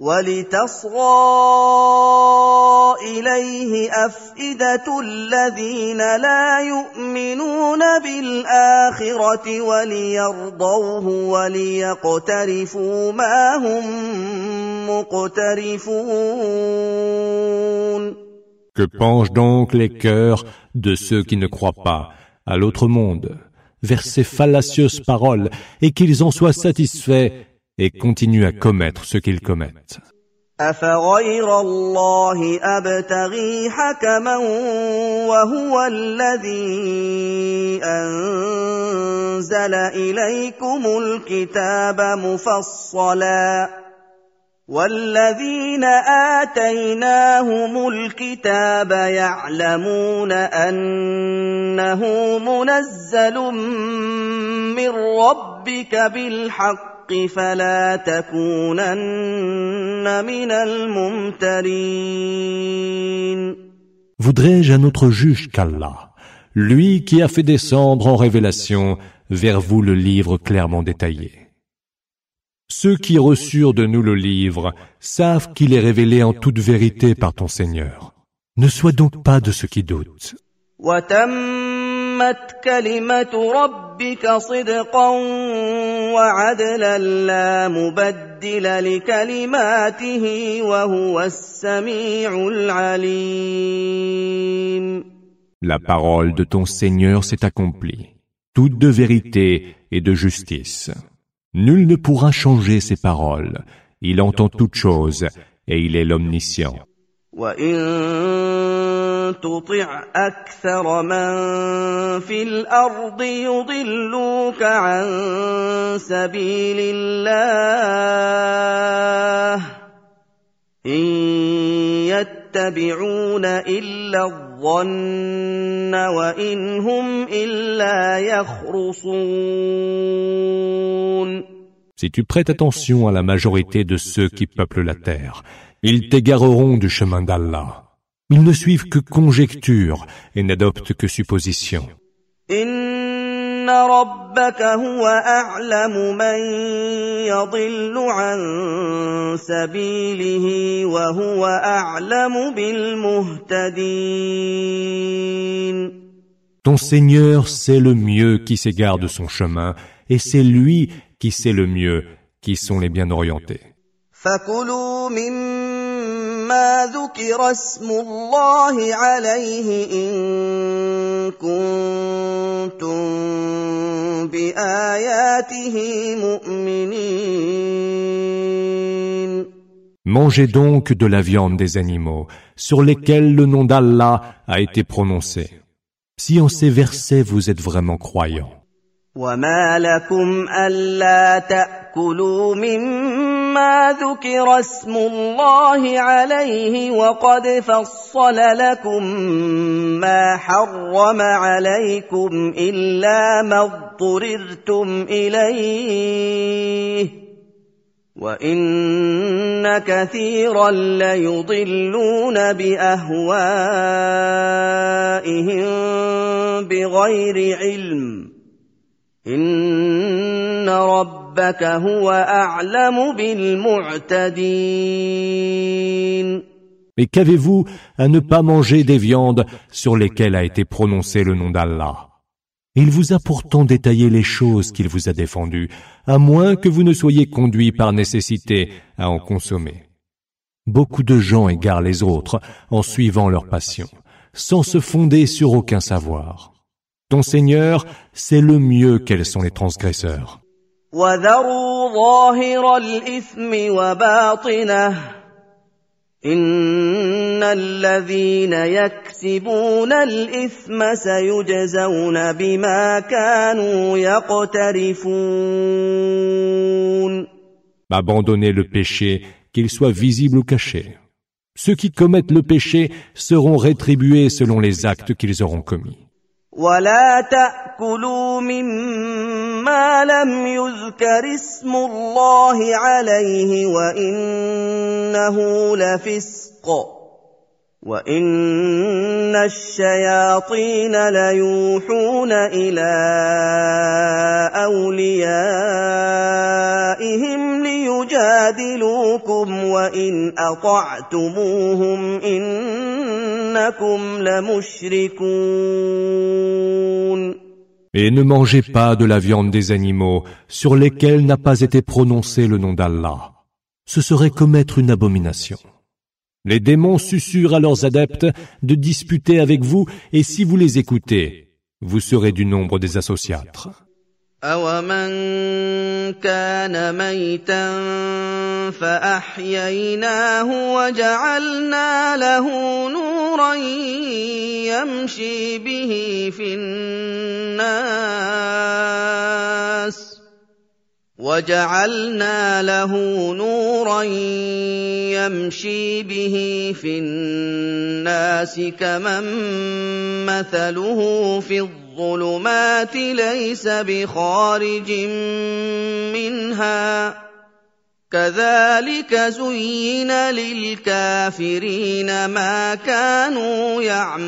وَلِتَصْغَىٰ إِلَيْهِ أَفْئِدَةُ الَّذِينَ لَا يُؤْمِنُونَ بِالْآخِرَةِ وَلِيَرْضَوْهُ وَلِيَقْتَرِفُوا مَا هُم مُّقْتَرِفُونَ. Que penchent donc les cœurs de ceux qui ne croient pas à l'autre monde, vers ces fallacieuses paroles, et qu'ils en soient satisfaits et continuent à commettre ce qu'ils commettent. أفغير الله أبتغي حكما وهو الذي أنزل إليكم الكتاب مفصلا والذين آتيناهم الكتاب يعلمون أنه منزل من ربك بالحق فلا تكونن من الممترين. Voudrais-je un autre juge qu'Allah, lui qui a fait descendre en révélation vers vous le livre clairement détaillé. Ceux qui reçurent de nous le livre savent qu'il est révélé en toute vérité par ton Seigneur. Ne sois donc pas de ceux qui doutent. وَتَمَّتْ كَلِمَةُ رَبِّكَ صِدْقًا وَعَدْلًا لَا مُبَدِّلَ لِكَلِمَاتِهِ وَهُوَ السَّمِيعُ الْعَلِيمُ. La parole de ton Seigneur s'est accomplie, toute de vérité et de justice. Nul ne pourra changer ses paroles. Il entend toutes choses et il est l'omniscient. وَإِن تُطِعْ أَكْثَرَ مَن فِي الْأَرْضِ يُضِلُّوكَ عَن سَبِيلِ اللَّهِ إِن يَتَّبِعُونَ إِلَّا الظَّنَّ وَإِنْ هُمْ إِلَّا يَخْرُصُونَ. Si tu prêtes attention à la majorité de ceux qui peuplent la terre, ils t'égareront du chemin d'Allah. Ils ne suivent que conjectures et n'adoptent que suppositions. إِنَّ رَبَّكَ هُوَ أَعْلَمُ مَن يَضِلُّ عَن سَبِيلِهِ وَهُوَ أَعْلَمُ بِالْمُهْتَدِينَ. Ton Seigneur sait le mieux qui s'égare de son chemin, et c'est lui qui sait le mieux qui sont les bien orientés. فَكُلُوا مِمَّا ذُكِرَ اسْمُ اللَّهِ عَلَيْهِ إِن كُنتُم بِآيَاتِهِ مُؤْمِنِينَ. Mangez donc de la viande des animaux, sur lesquels le nom d'Allah a été prononcé, si en ces versets vous êtes vraiment croyants. وَمَا لَكُمْ أَلَّا تَأْكُلُوا مِمَّا ذُكِرَ اسْمُ اللَّهِ عَلَيْهِ وَقَدْ فَصَّلَ لَكُم مَّا حَرَّمَ عَلَيْكُمْ إِلَّا مَا اضْطُرِرْتُمْ إِلَيْهِ وَإِنَّ كَثِيرًا لَّيُضِلُّونَ بِأَهْوَائِهِم بِغَيْرِ عِلْمٍ إِنَّ رَبَّكَ هُوَ أَعْلَمُ بِالْمُعْتَدِينَ. Mais qu'avez-vous à ne pas manger des viandes sur lesquelles a été prononcé le nom d'Allah? Il vous a pourtant détaillé les choses qu'il vous a défendues, à moins que vous ne soyez conduits par nécessité à en consommer. Beaucoup de gens égarent les autres en suivant leur passion, sans se fonder sur aucun savoir. Ton Seigneur sait le mieux quels sont les transgresseurs. وَذَرُوا ظَاهِرَ الْإِثْمِ وَبَاطِنَهُ إِنَّ الَّذِينَ يَكْسِبُونَ الْإِثْمَ سَيُجْزَوْنَ بِمَا كَانُوا يَقْتَرِفُونَ. Abandonnez le péché, qu'il soit visible ou caché. Ceux qui commettent le péché seront rétribués selon les actes qu'ils auront commis. وَلَا تَأْكُلُوا مِمَّا لَمْ يُذْكَرِ اسْمُ اللَّهِ عَلَيْهِ وَإِنَّهُ لَفِسْقٌ وَإِنَّ الشَّيَاطِينَ لَيُوحُونَ إِلَىٰ أَوْلِيَائِهِمْ لِيُجَادِلُوكُمْ وَإِنْ أَطَعْتُمُوهُمْ إِنَّكُمْ لَمُشْرِكُونَ. Et ne mangez pas de la viande des animaux sur lesquels n'a pas été prononcé le nom d'Allah. Ce serait commettre une abomination. Les démons susurrent à leurs adeptes de disputer avec vous, et si vous les écoutez, vous serez du nombre des associatres. أَوَمَنْ كَانَ مَيْتًا فَأَحْيَيْنَاهُ وَجَعَلْنَا لَهُ نُورًا يَمْشِي بِهِ فِي النَّاسِ وَجَعَلْنَا لَهُ نُورًا يَمْشِي بِهِ فِي النَّاسِ كَمَن مَّثَلُهُ فِي الظُّلُمَاتِ لَيْسَ بِخَارِجٍ مِّنْهَا كَذَلِكَ زُيِّنَ لِلْكَافِرِينَ مَا كَانُوا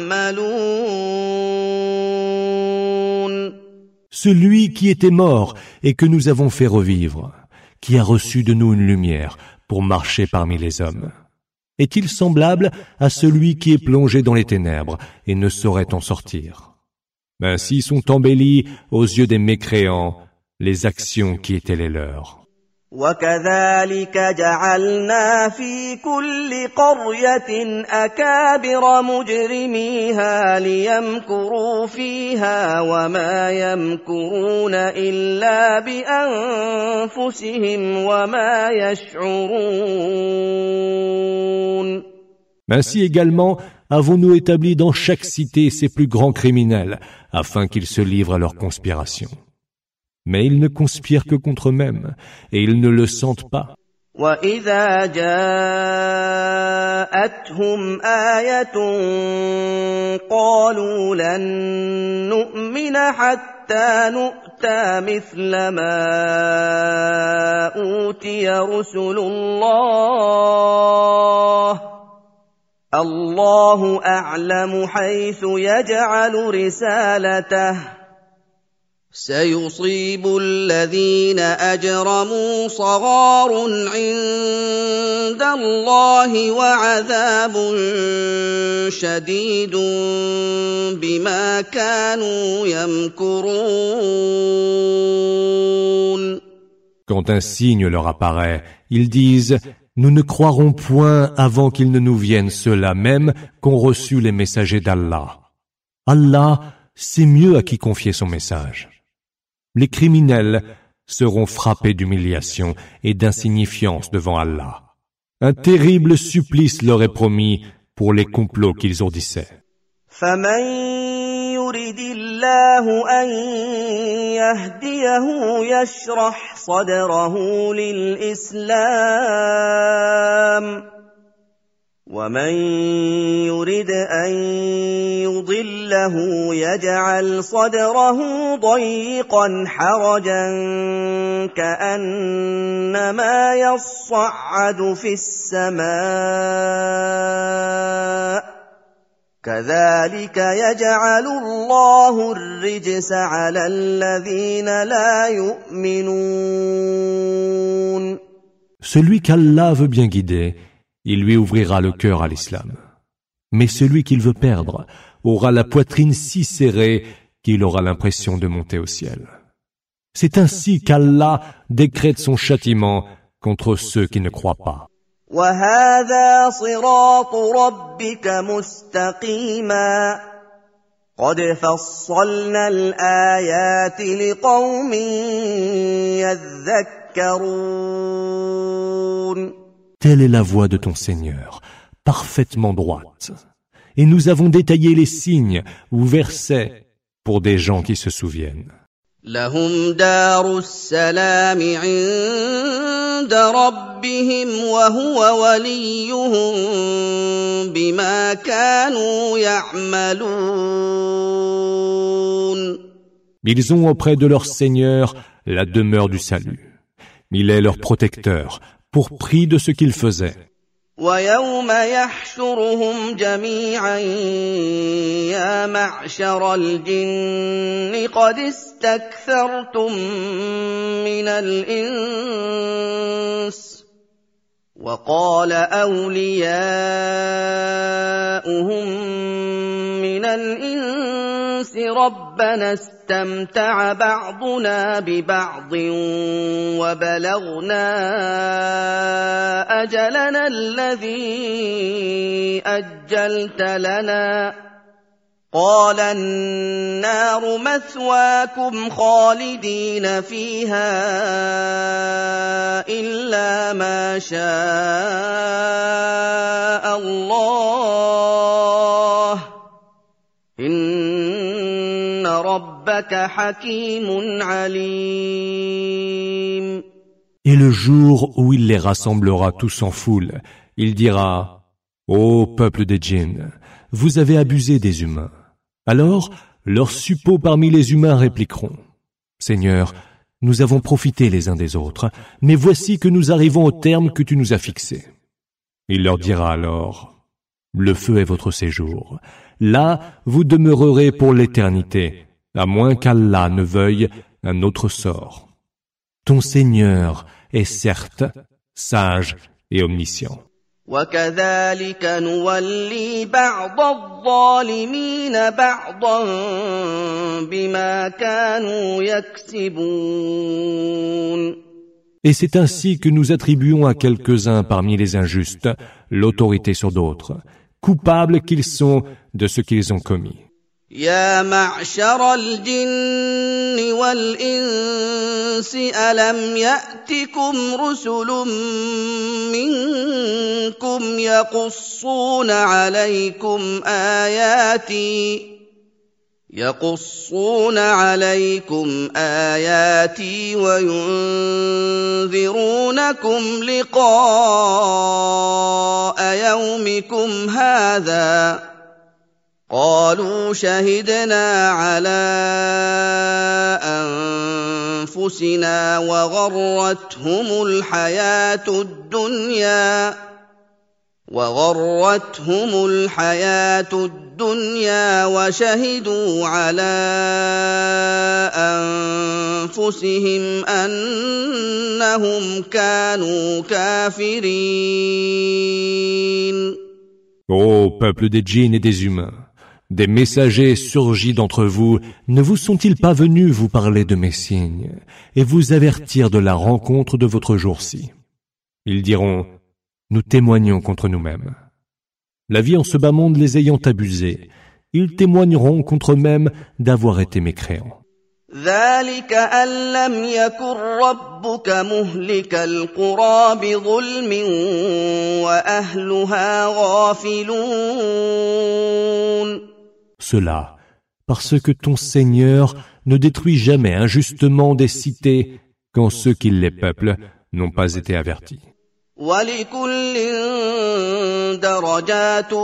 يَعْمَلُونَ. Celui qui était mort et que nous avons fait revivre, qui a reçu de nous une lumière pour marcher parmi les hommes, est-il semblable à celui qui est plongé dans les ténèbres et ne saurait en sortir? Ainsi sont embellies aux yeux des mécréants les actions qui étaient les leurs. وَكَذَلِكَ جَعَلْنَا فِي كُلِّ قَرْيَةٍ أَكَابِرَ مُجْرِمِيهَا لِيَمْكُرُوا فِيهَا وَمَا يَمْكُرُونَ إِلَّا بِأَنفُسِهِمْ وَمَا يَشْعُرُونَ. Ainsi également avons-nous établi dans chaque cité ses plus grands criminels, afin qu'ils se livrent à leur conspiration. Mais ils ne conspirent que contre eux-mêmes, et ils ne le sentent pas. وَإِذَا جَاءَتْهُمْ آيَةٌ قَالُوا لَن نُّؤْمِنَ حَتَّىٰ نُؤْتَىٰ مِثْلَ مَا أُوتِيَ رُسُلُ اللَّهِ اللَّهُ أَعْلَمُ حَيْثُ يَجْعَلُ رِسَالَتَهُ سيصيب الذين أجرموا صغار عند الله وعذاب شديد بما كانوا يمكرون. Quand un signe leur apparaît, ils disent « Nous ne croirons point avant qu'ils ne nous viennent ceux-là même qu'ont reçu les messagers d'Allah. Allah sait mieux à qui confier son message. » Les criminels seront frappés d'humiliation et d'insignifiance devant Allah. Un terrible supplice leur est promis pour les complots qu'ils ourdissaient. فَمَن يُرِدِ اللَّهُ أَن يَهْدِيَهُ يَشْرَحْ صَدْرَهُ لِلْإِسْلَامِ وَمَن يُرِدْ أَن يُضِلَّهُ يَجْعَلْ صَدْرَهُ ضَيِّقًا حَرَجًا كَأَنَّمَا يَصَّعَّدُ فِي السَّمَاءِ كَذَلِكَ يَجْعَلُ اللَّهُ الرِّجْسَ عَلَى الَّذِينَ لَا يُؤْمِنُونَ. Celui qu'Allah veut bien guider, il lui ouvrira le cœur à l'islam. Mais celui qu'il veut perdre aura la poitrine si serrée qu'il aura l'impression de monter au ciel. C'est ainsi qu'Allah décrète son châtiment contre ceux qui ne croient pas. وَهَذَا صِرَاطُ رَبِّكَ مُسْتَقِيمًا قَدْ فَصَّلْنَا الْآيَاتِ لِقَوْمٍ يَذَّكَّرُونَ. Telle est la voie de ton Seigneur, parfaitement droite. Et nous avons détaillé les signes ou versets pour des gens qui se souviennent. لهم دار السلام عند ربهم وهو وليهم بما كانوا يعملون. Ils ont auprès de leur Seigneur la demeure du salut. Il est leur protecteur, pour prix de ce qu'ils faisaient. وَيَوْمَ يَحْشُرُهُمْ جَمِيعًا يَا مَعْشَرَ الْجِنِّ قَدِ اسْتَكْثَرْتُم مِّنَ الْإِنسِ وَقَالَ أَوْلِيَاؤُهُم مِّنَ الْإِنسِ الْإِنسِ رَبَّنَا اسْتَمْتَعَ بَعْضُنَا بِبَعْضٍ وَبَلَغْنَا أَجَلَنَا الَّذِي أَجَّلْتَ لَنَا قَالَ النَّارُ مَثْوَاكُمْ خَالِدِينَ فِيهَا إِلَّا مَا شَاءَ اللَّهُ إِنَّ رَبَّكَ حَكِيمٌ عَلِيمٌ. Et le jour où il les rassemblera tous en foule, il dira: Ô peuple des djinns, vous avez abusé des humains. Alors, leurs suppôts parmi les humains répliqueront: Seigneur, nous avons profité les uns des autres, mais voici que nous arrivons au terme que tu nous as fixé. Il leur dira alors: Le feu est votre séjour. Là, vous demeurerez pour l'éternité, à moins qu'Allah ne veuille un autre sort. Ton Seigneur est certes sage et omniscient. وَكَذَلِكَ نُوَلِّي بَعْضَ الظَّالِمِينَ بَعْضًا بِمَا كَانُوا يَكْسِبُونَ. Et c'est ainsi que nous attribuons à quelques-uns parmi les injustes l'autorité sur d'autres, coupables qu'ils sont de ce qu'ils ont commis. يا معشر الجن والإنس ألم يأتكم رسل منكم يقصون عليكم آياتي يقصون عليكم آياتي وينذرونكم لقاء يومكم هذا قالوا شهدنا على أنفسنا وغرتهم الحياة الدنيا وغرتهم الحياة الدنيا وشهدوا على أنفسهم أنهم كانوا كافرين. Ô peuple des djinns et des humains, des messagers surgis d'entre vous ne vous sont-ils pas venus vous parler de mes signes et vous avertir de la rencontre de votre jour-ci? Ils diront: Nous témoignons contre nous-mêmes. La vie en ce bas monde les ayant abusés, ils témoigneront contre eux-mêmes d'avoir été mécréants. ذلك أن لم يكن ربك مهلك القرى بظلم وأهلها غافلون. Cela, parce que ton Seigneur ne détruit jamais injustement des cités quand ceux qui les peuplent n'ont pas été avertis. وَلِكُلٍّ دَرَجَاتٌ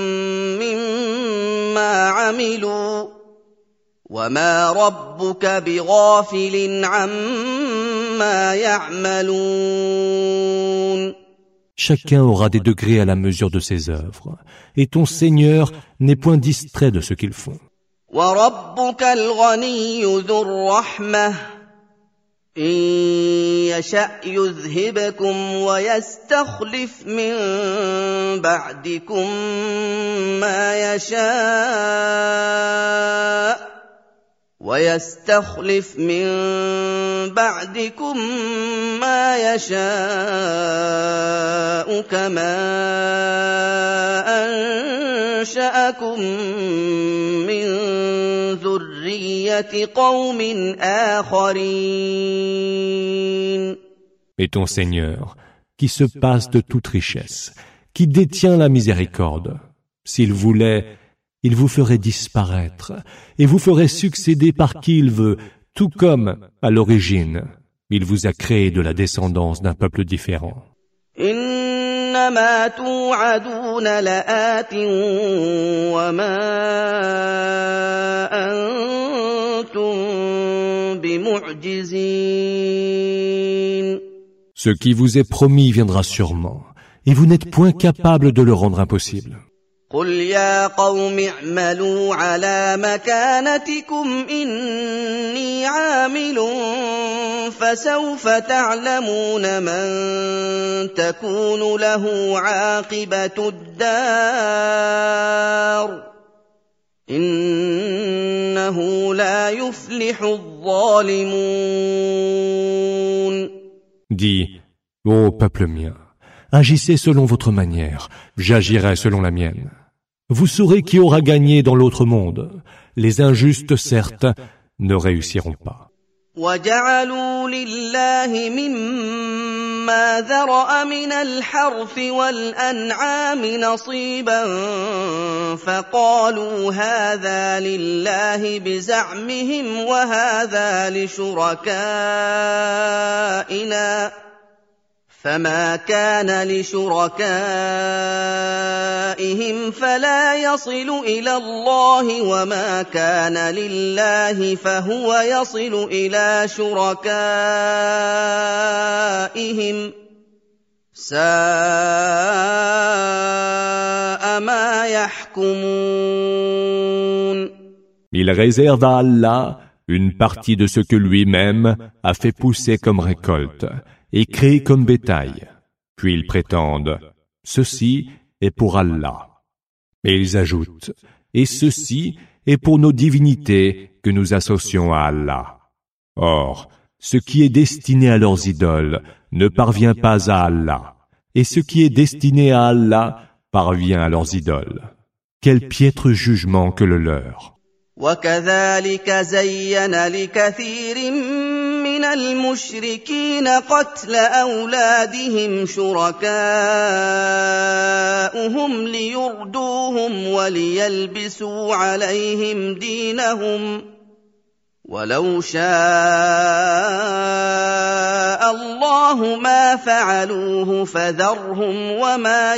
مِّمَّا عَمِلُوا وَمَا رَبُّكَ بِغَافِلٍ عَمَّا يَعْمَلُونَ. Chacun aura des degrés à la mesure de ses œuvres, et ton Seigneur n'est point distrait de ce qu'ils font. وَرَبُّكَ الْغَنِيُّ ذُو الرَّحْمَةِ إِن يَشَأْ يُذْهِبْكُمْ وَيَسْتَخْلِفْ مِن بَعْدِكُم مَّا يَشَاءُ وَيَسْتَخْلِفْ مِن بَعْدِكُم مَّا يَشَاءُ كَمَا أَنشَأَكُم مِّن ذُرِّيَّةِ قَوْمٍ آخَرِينَ. Et ton Seigneur, qui se passe de toute richesse, qui détient la miséricorde, s'il voulait, il vous ferait disparaître et vous ferait succéder par qui il veut, tout comme, à l'origine, il vous a créé de la descendance d'un peuple différent. إنما توعدون لآت وما أنتم بمعجزين. Ce qui vous est promis viendra sûrement, et vous n'êtes point capable de le rendre impossible. قل يا قوم اعملوا على مكانتكم إني عامل فسوف تعلمون من تكون له عاقبة الدار إنه إنه لا يفلح الظالمون. Dis, ô peuple mien, agissez selon votre manière, j'agirai selon la mienne. Vous saurez qui aura gagné dans l'autre monde. Les injustes, certes, ne réussiront pas. وَجَعَلُوا لِلَّهِ مِمَّا ذَرَأَ مِنَ الْحَرْثِ وَالْأَنْعَامِ نَصِيبًا فَقَالُوا هَٰذَا لِلَّهِ بِزَعْمِهِمْ وَهَٰذَا لِشُرَكَائِنَا فَمَا كَانَ لِشُرَكَائِهِمْ فَلَا يَصِلُ إِلَى اللَّهِ وَمَا كَانَ لِلَّهِ فَهُوَ يَصِلُ إِلَىٰ شُرَكَائِهِمْ ۗ سَاءَ مَا يَحْكُمُونَ. Il réserve à Allah une partie de ce que lui-même a fait pousser comme récolte et créé comme bétail. Puis ils prétendent, ceci est pour Allah. Et ils ajoutent, et ceci est pour nos divinités que nous associons à Allah. Or, ce qui est destiné à leurs idoles ne parvient pas à Allah, et ce qui est destiné à Allah parvient à leurs idoles. Quel piètre jugement que le leur! وَكَذَٰلِكَ زَيَّنَ لِكَثِيرٍ مِّنَ الْمُشْرِكِينَ قَتْلَ أَوْلَادِهِمْ شُرَكَاؤُهُمْ لِيُرْدُوهُمْ وَلِيَلْبِسُوا عَلَيْهِمْ دِينَهُمْ ۖ وَلَوْ شَاءَ اللَّهُ مَا فَعَلُوهُ فَذَرْهُمْ وَمَا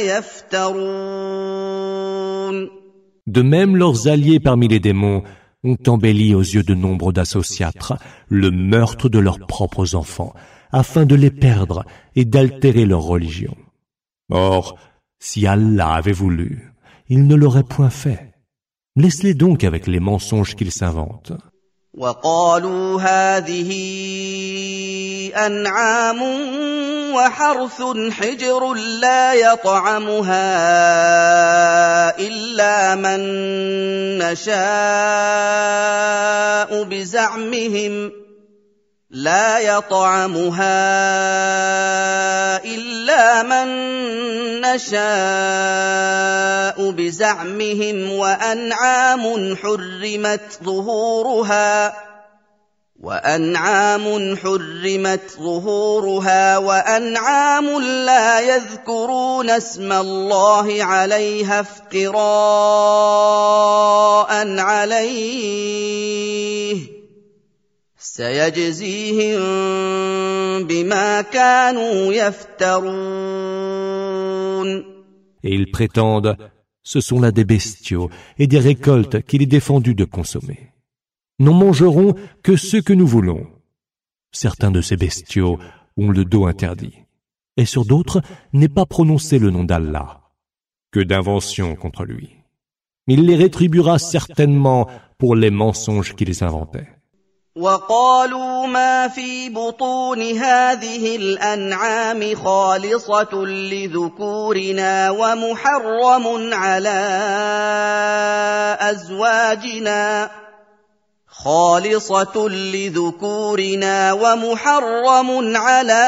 يَفْتَرُونَ. De même, leurs alliés parmi les démons ont embelli aux yeux de nombre d'associatres le meurtre de leurs propres enfants, afin de les perdre et d'altérer leur religion. Or, si Allah avait voulu, il ne l'aurait point fait. Laisse-les donc avec les mensonges qu'ils s'inventent. وَقَالُوا هَٰذِهِ أَنْعَامٌ وَحَرْثٌ حِجْرٌ لَّا يَطْعَمُهَا إِلَّا مَن نَّشَاءُ بِزَعْمِهِمْ لا يطعمها إلا من نشاء بزعمهم وأنعام حرمت ظهورها وأنعام حرمت ظهورها وأنعام لا يذكرون اسم الله عليها افتراء عليه سيجزيهم بما كانوا يفترون. Et ils prétendent, ce sont là des bestiaux et des récoltes qu'il est défendu de consommer. Nous mangerons que ce que nous voulons. Certains de ces bestiaux ont le dos interdit, et sur d'autres n'est pas prononcé le nom d'Allah. Que d'inventions contre lui. Il les rétribuera certainement pour les mensonges qu'ils inventaient. وَقَالُوا مَا فِي بُطُونِ هَٰذِهِ الْأَنْعَامِ خَالِصَةٌ لِّذُكُورِنَا وَمُحَرَّمٌ عَلَىٰ أَزْوَاجِنَا خالصة لذكورنا ومحرم على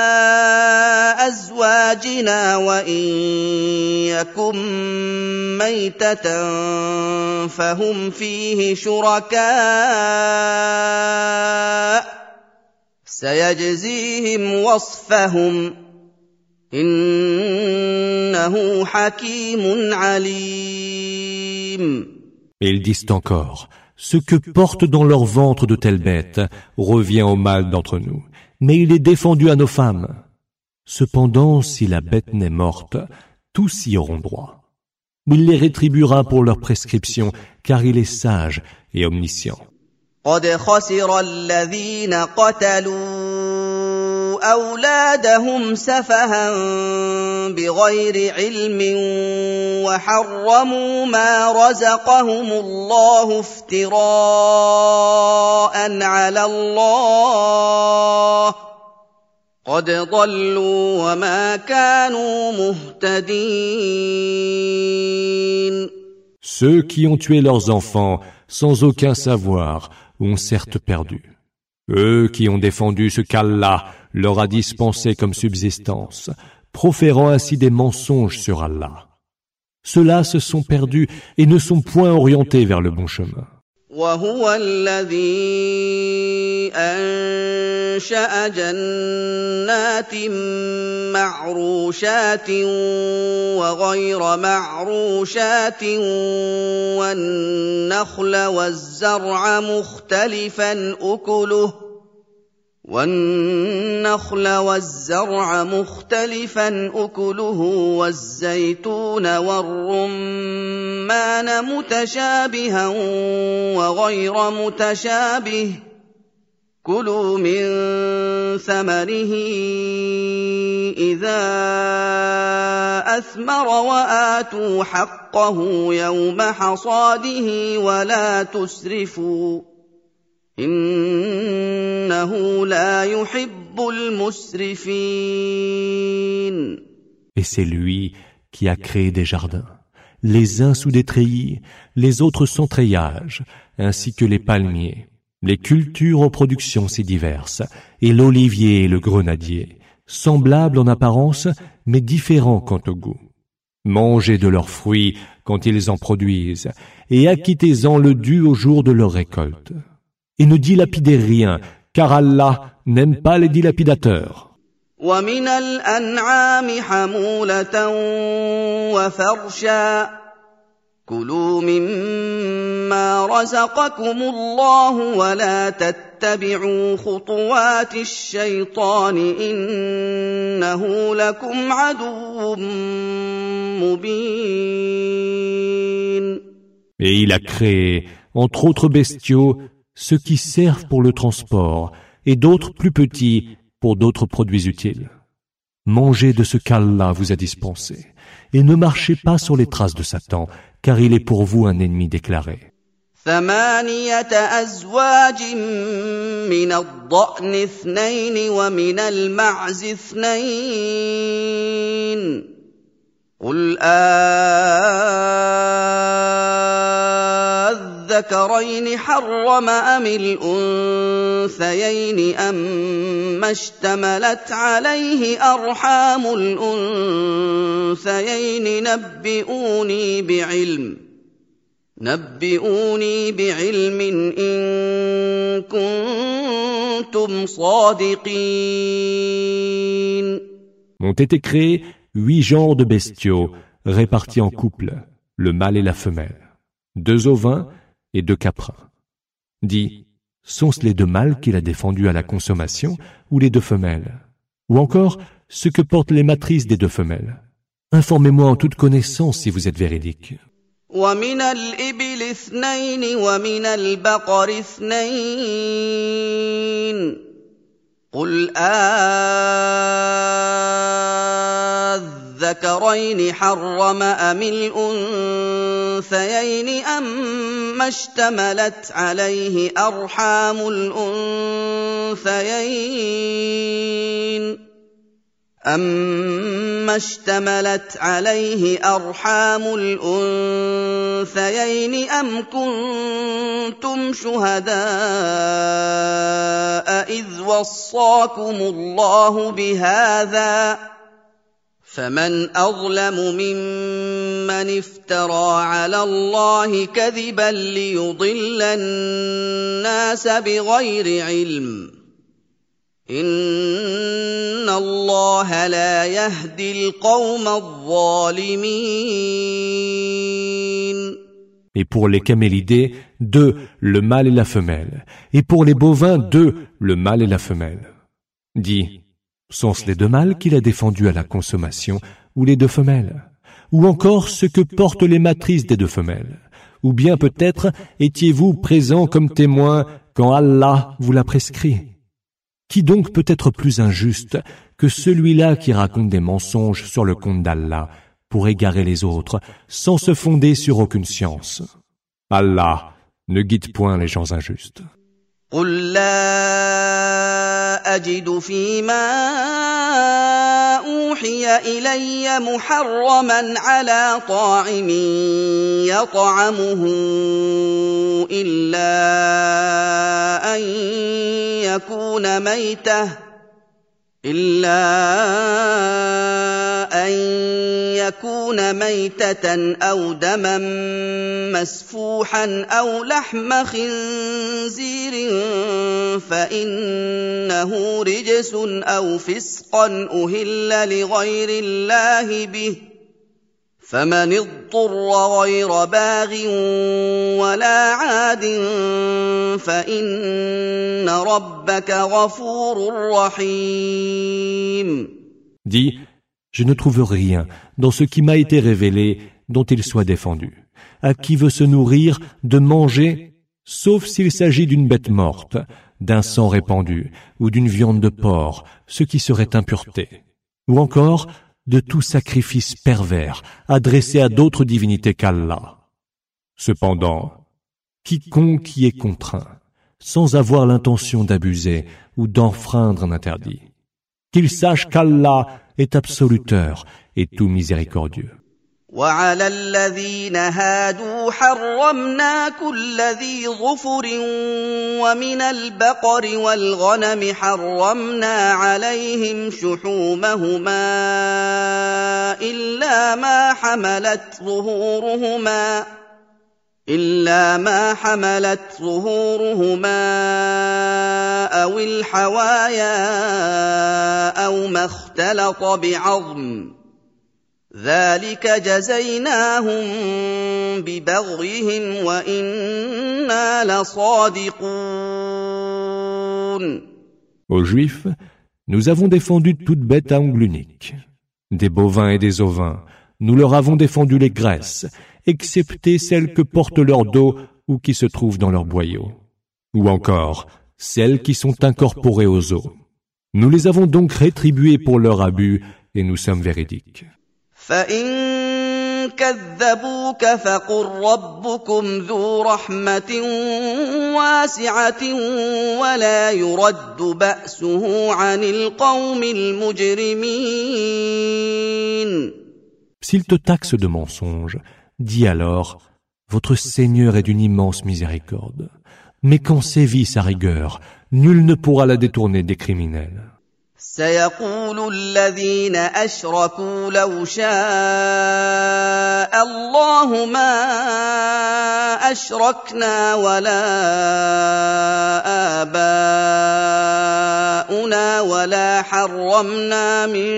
أزواجنا وإن يكن ميتة فهم فيه شركاء سيجزيهم وصفهم إنه حكيم عليم. Ils disent encore, ce que portent dans leur ventre de telles bêtes revient au mâle d'entre nous, mais il est défendu à nos femmes. Cependant, si la bête naît morte, tous y auront droit. Il les rétribuera pour leur prescription, car il est sage et omniscient. قد خسر الذين قتلوا أولادهم سفها بغير علم وحرموا ما رزقهم الله افتراء على الله قد ضلوا وما كانوا مهتدين. Ceux qui ont tué leurs enfants sans aucun savoir ont certes perdu. Eux qui ont défendu ce qu'Allah leur a dispensé comme subsistance, proférant ainsi des mensonges sur Allah. Ceux-là se sont perdus et ne sont point orientés vers le bon chemin. وهو الذي أنشأ جنات معروشات وغير معروشات والنخل والزرع مختلفا أكله والنخل والزرع مختلفا أكله والزيتون والرمان متشابها وغير متشابه كلوا من ثمره إذا أثمر وآتوا حقه يوم حصاده ولا تسرفوا إنه لا يحب المسرفين. Et c'est lui qui a créé des jardins, les uns sous des treillis, les autres sans treillage, ainsi que les palmiers, les cultures aux productions si diverses, et l'olivier et le grenadier, semblables en apparence, mais différents quant au goût. Mangez de leurs fruits quand ils en produisent, et acquittez-en le dû au jour de leur récolte. Et ne dilapidez rien, car Allah n'aime pas les dilapidateurs. ومن الأنعام حمولة وفرشا كلوا مما رزقكم الله ولا تتبعوا خطوات الشيطان إنه لكم عدو مبين. Et il a créé, entre autres bestiaux, ceux qui servent pour le transport et d'autres plus petits pour d'autres produits utiles. Mangez de ce qu'Allah vous a dispensé et ne marchez pas sur les traces de Satan, car il est pour vous un ennemi déclaré. ثمانية أزواج من الضأن اثنين ومن المعز اثنين قل أذكرين حرم أم الأنثيين أما اشتملت عليه أرحام الأنثيين نبئوني بعلم نبئوني بعلم إن كنتم صادقين. Ont été créés huit genres de bestiaux répartis en couples, le mâle et la femelle, deux ovins et deux caprins. Dis, sont-ce les deux mâles qu'il a défendus à la consommation ou les deux femelles? Ou encore, ce que portent les matrices des deux femelles? Informez-moi en toute connaissance si vous êtes véridique. ومن الإبل اثنين ومن البقر اثنين قل أذكرين حرم أم الأنثيين أما اشتملت عليه أرحام الأنثيين أما اشتملت عليه أرحام الأنثيين أم كنتم شهداء إذ وصاكم الله بهذا فمن أظلم ممن افترى على الله كذبا ليضل الناس بغير علم إن الله لا يهدي القوم الظالمين. Et pour les camélidés, deux, le mâle et la femelle. Et pour les bovins, deux, le mâle et la femelle. Dis, sont-ce les deux mâles qu'il a défendus à la consommation ou les deux femelles? Ou encore ce que portent les matrices des deux femelles? Ou bien peut-être étiez-vous présents comme témoins quand Allah vous l'a prescrit? Qui donc peut être plus injuste que celui-là qui raconte des mensonges sur le compte d'Allah pour égarer les autres sans se fonder sur aucune science? Allah ne guide point les gens injustes. قل لا أجد فيما أوحي إلي محرما على طاعم يطعمه إلا أن يكون ميتة إلا أن يكون ميتة أو دما مسفوحا أو لحم خنزير فإنه رجس أو فسقا أهل لغير الله به فمن اضطر غير باغ ولا عاد فإن ربك غفور رحيم. Dis, je ne trouve rien dans ce qui m'a été révélé dont il soit défendu. À qui veut se nourrir de manger, sauf s'il s'agit d'une bête morte, d'un sang répandu ou d'une viande de porc, ce qui serait impureté, ou encore de tout sacrifice pervers adressé à d'autres divinités qu'Allah. Cependant, quiconque y est contraint, sans avoir l'intention d'abuser ou d'enfreindre un interdit, qu'il sache qu'Allah est absoluteur et tout miséricordieux. وعلى الذين هادوا حرمنا كل ذي ظفر ومن البقر والغنم حرمنا عليهم شحومهما إلا ما حملت ظهورهما إلا ما حملت ظهورهما أو الحوايا أو ما اختلط بعظم ذلك جزيناهم ببغيهم وإنا لصادقون. Aux Juifs, nous avons défendu toute bête à ongles uniques. Des bovins et des ovins, nous leur avons défendu les graisses, excepté celles que portent leur dos ou qui se trouvent dans leurs boyaux. Ou encore, celles qui sont incorporées aux os. Nous les avons donc rétribuées pour leur abus et nous sommes véridiques. فإن كذبوك فقل ربكم ذو رحمة واسعة ولا يرد بأسه عن القوم المجرمين. S'ils te taxent de mensonge, dis alors, votre Seigneur est d'une immense miséricorde. Mais quand sévit sa rigueur, nul ne pourra la détourner des criminels. سيقول الذين أشركوا لو شاء الله ما أشركنا ولا آباؤنا ولا حرمنا من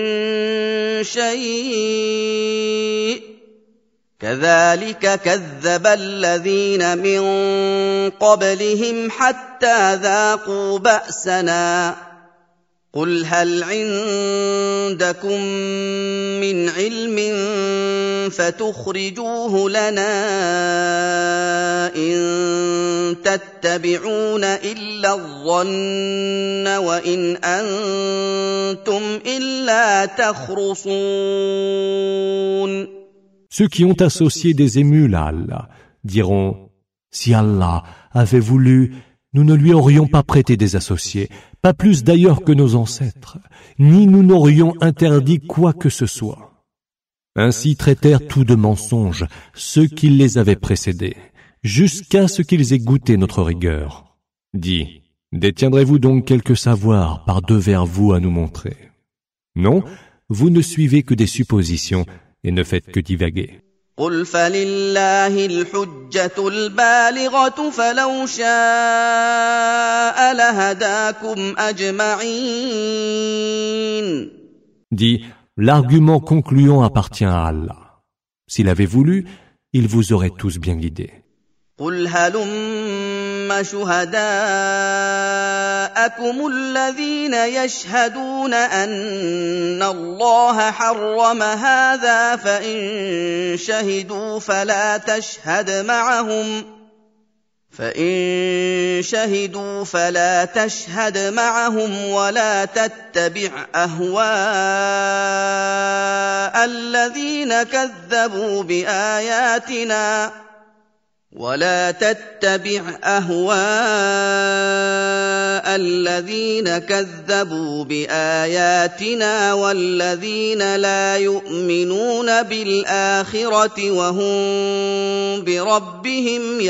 شيء كذلك كذب الذين من قبلهم حتى ذاقوا بأسنا قل هل عندكم من علم فتخرجوه لنا إن تتبعون إلا الظن وإن أنتم إلا تخرصون. Ceux qui ont associé des émules à Allah diront, si Allah avait voulu, nous ne lui aurions pas prêté des associés, pas plus d'ailleurs que nos ancêtres, ni nous n'aurions interdit quoi que ce soit. Ainsi traitèrent tous de mensonges ceux qui les avaient précédés, jusqu'à ce qu'ils aient goûté notre rigueur. Dis, détiendrez-vous donc quelque savoir par devers vous à nous montrer? Non, vous ne suivez que des suppositions et ne faites que divaguer. قل فلله الحجة البالغة فلو شاء لهداكم أجمعين. Dis, l'argument concluant appartient à Allah. S'il avait voulu, il vous aurait tous bien guidés. قل هلم شهداءكم الذين يشهدون أن الله حرم هذا فإن شهدوا فلا تشهد معهم فإن شهدوا فلا تشهد معهم ولا تتبع أهواء الذين كذبوا بآياتنا ولا تتبع أهواء الذين كذبوا بآياتنا والذين لا يؤمنون بالآخرة وهم بربهم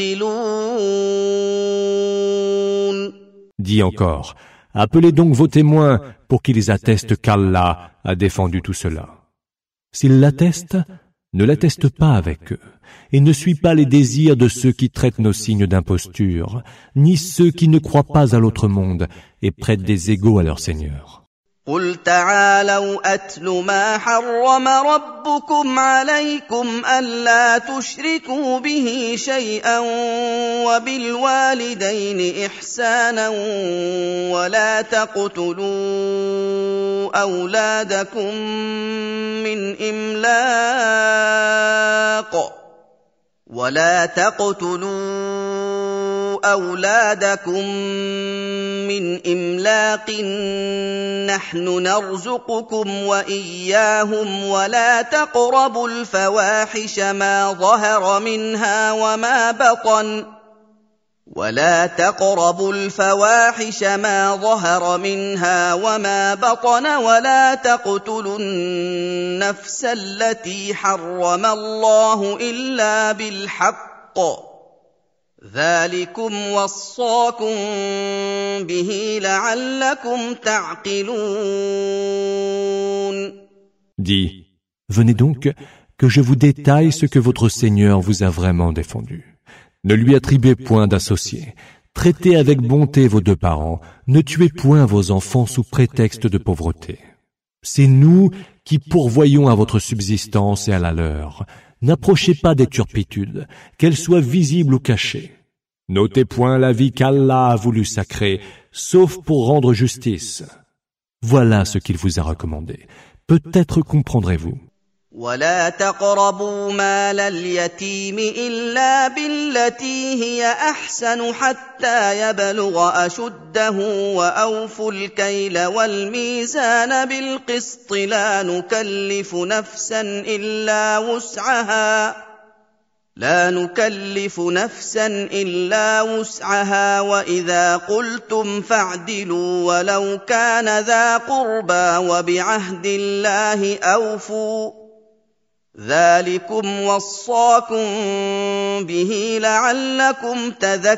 يعدلون. Dis encore, appelez donc vos témoins pour qu'ils attestent qu'Allah a défendu tout cela. S'ils l'attestent, ne l'atteste pas avec eux, et ne suis pas les désirs de ceux qui traitent nos signes d'imposture, ni ceux qui ne croient pas à l'autre monde et prêtent des égaux à leur Seigneur. قل تعالوا أتل ما حرم ربكم عليكم ألا تشركوا به شيئا وبالوالدين إحسانا ولا تقتلوا أولادكم من إملاق ولا تقتلوا أولادكم من إملاق نحن نرزقكم وإياهم ولا تقربوا الفواحش ما ظهر منها وما بطن ولا تقربوا الفواحش ما ظهر منها وما بطن ولا تقتلوا النفس التي حرم الله إلا بالحق ذلكم وصاكم به لعلكم تعقلون. Dis, venez donc que je vous détaille ce que votre Seigneur vous a vraiment défendu. Ne lui attribuez point d'associés. Traitez avec bonté vos deux parents. Ne tuez point vos enfants sous prétexte de pauvreté. C'est nous qui pourvoyons à votre subsistance et à la leur. N'approchez pas des turpitudes, qu'elles soient visibles ou cachées. N'ôtez point la vie qu'Allah a voulu sacrée, sauf pour rendre justice. Voilà ce qu'il vous a recommandé. Peut-être comprendrez-vous. ولا تقربوا مال اليتيم إلا بالتي هي أحسن حتى يبلغ أشده وأوفوا الكيل والميزان بالقسط لا نكلف نفسا إلا وسعها لا نكلف نفسا إلا وسعها وإذا قلتم فاعدلوا ولو كان ذا قربى وبعهد الله أوفوا ذلكم وصاكم به لعلكم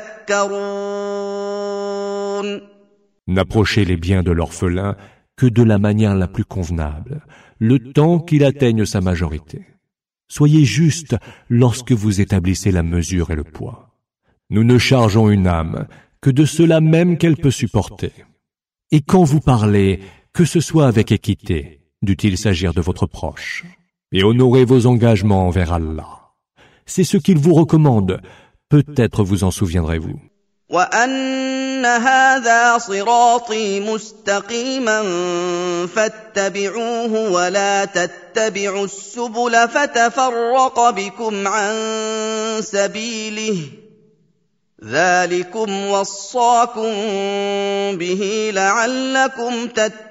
تذكرون. N'approchez les biens de l'orphelin que de la manière la plus convenable, le temps qu'il atteigne sa majorité. Soyez juste lorsque vous établissez la mesure et le poids. Nous ne chargeons une âme que de cela même qu'elle peut supporter. Et quand vous parlez, que ce soit avec équité, dût-il s'agir de votre proche. Et honorez vos engagements envers Allah. C'est ce qu'il vous recommande. Peut-être vous en souviendrez-vous. وأن هذا صراطي مستقيما فاتبعوه ولا تتبعوا السبل فتفرق بكم عن سبيله ذلكم وصاكم به لعلكم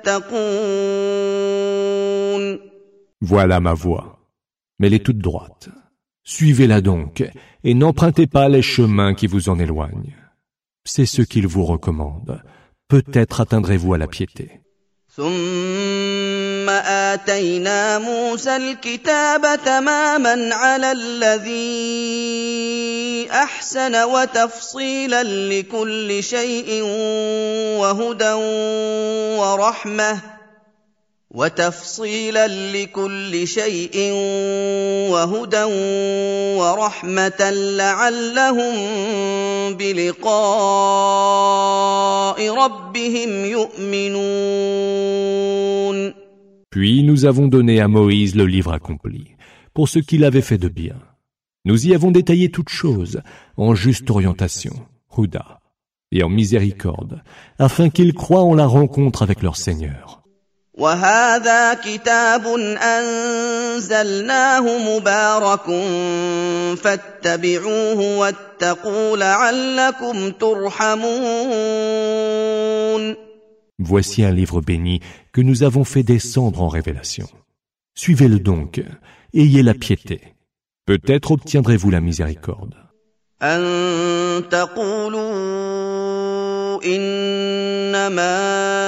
تتقون. Voilà ma voie, mais elle est toute droite. Suivez-la donc, et n'empruntez pas les chemins qui vous en éloignent. C'est ce qu'il vous recommande. Peut-être atteindrez-vous à la piété. ثم آتينا موسى الكتاب تماما على الذي أحسن وتفصيلا لكل شيء وهدى ورحمة وتفصيلا لكل شيء وهدى ورحمة لعلهم بلقاء ربهم يؤمنون. Puis nous avons donné à Moïse le livre accompli, pour ce qu'il avait fait de bien. Nous y avons détaillé toutes choses, en juste orientation, Huda, et en miséricorde, afin qu'ils croient en la rencontre avec leur Seigneur. وهذا كتاب أنزلناه مبارك فاتبعوه واتقوا لعلكم ترحمون. Voici un livre béni que nous avons fait descendre en révélation. Suivez-le donc, ayez la piété. Peut-être obtiendrez-vous la miséricorde. أن تقولوا إنما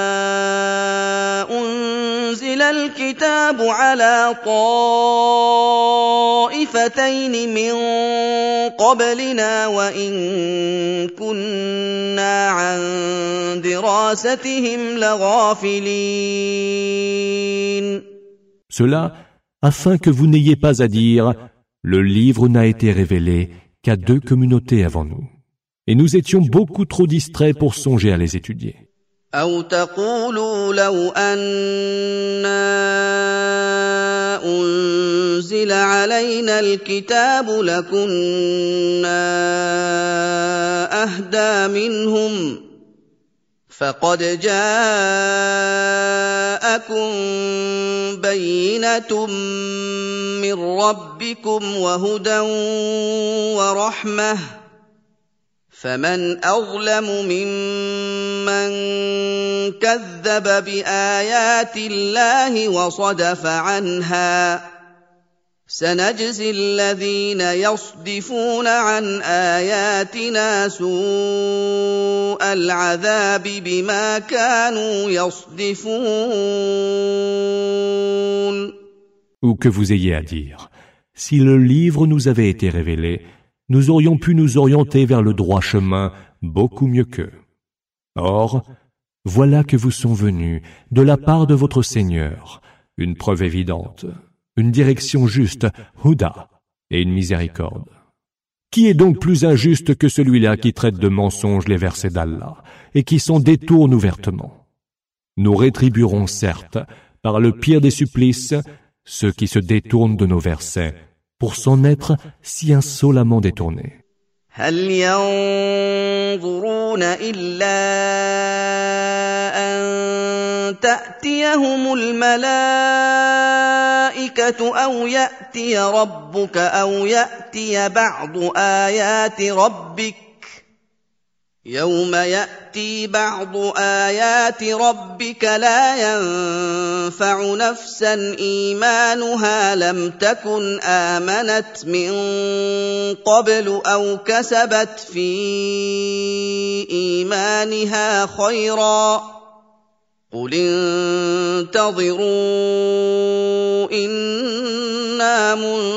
أنزل الكتاب على طائفتين من قبلنا وإن كنا عن دراستهم لغافلين. Cela afin que vous n'ayez pas à dire « Le livre n'a été révélé qu'à deux communautés avant nous. » Et nous étions beaucoup trop distraits pour songer à les étudier. أو تقولوا لو أنا أنزل علينا الكتاب لكنا أهدى منهم فقد جاءكم بينة من ربكم وهدى ورحمة فمن أظلم ممن كذب بآيات الله وصدف عنها سنجزي الذين يصدفون عن آياتنا سوء العذاب بما كانوا يصدفون. Ou que vous ayez à dire, si le livre nous avait été révélé, nous aurions pu nous orienter vers le droit chemin beaucoup mieux qu'eux. Or, voilà que vous sont venus, de la part de votre Seigneur, une preuve évidente, une direction juste, Huda, et une miséricorde. Qui est donc plus injuste que celui-là qui traite de mensonges les versets d'Allah, et qui s'en détourne ouvertement? Nous rétribuerons certes, par le pire des supplices, ceux qui se détournent de nos versets, pour s'en être si insolemment détournés. هل ينظرون إلا أن تأتيهم الملائكة أو يأتي ربك أو يأتي بعض آيات ربك يوم يأتي بعض آيات ربك لا ينفع نفسا إيمانها لم تكن آمنت من قبل أو كسبت في إيمانها خيرا قل انتظروا إنا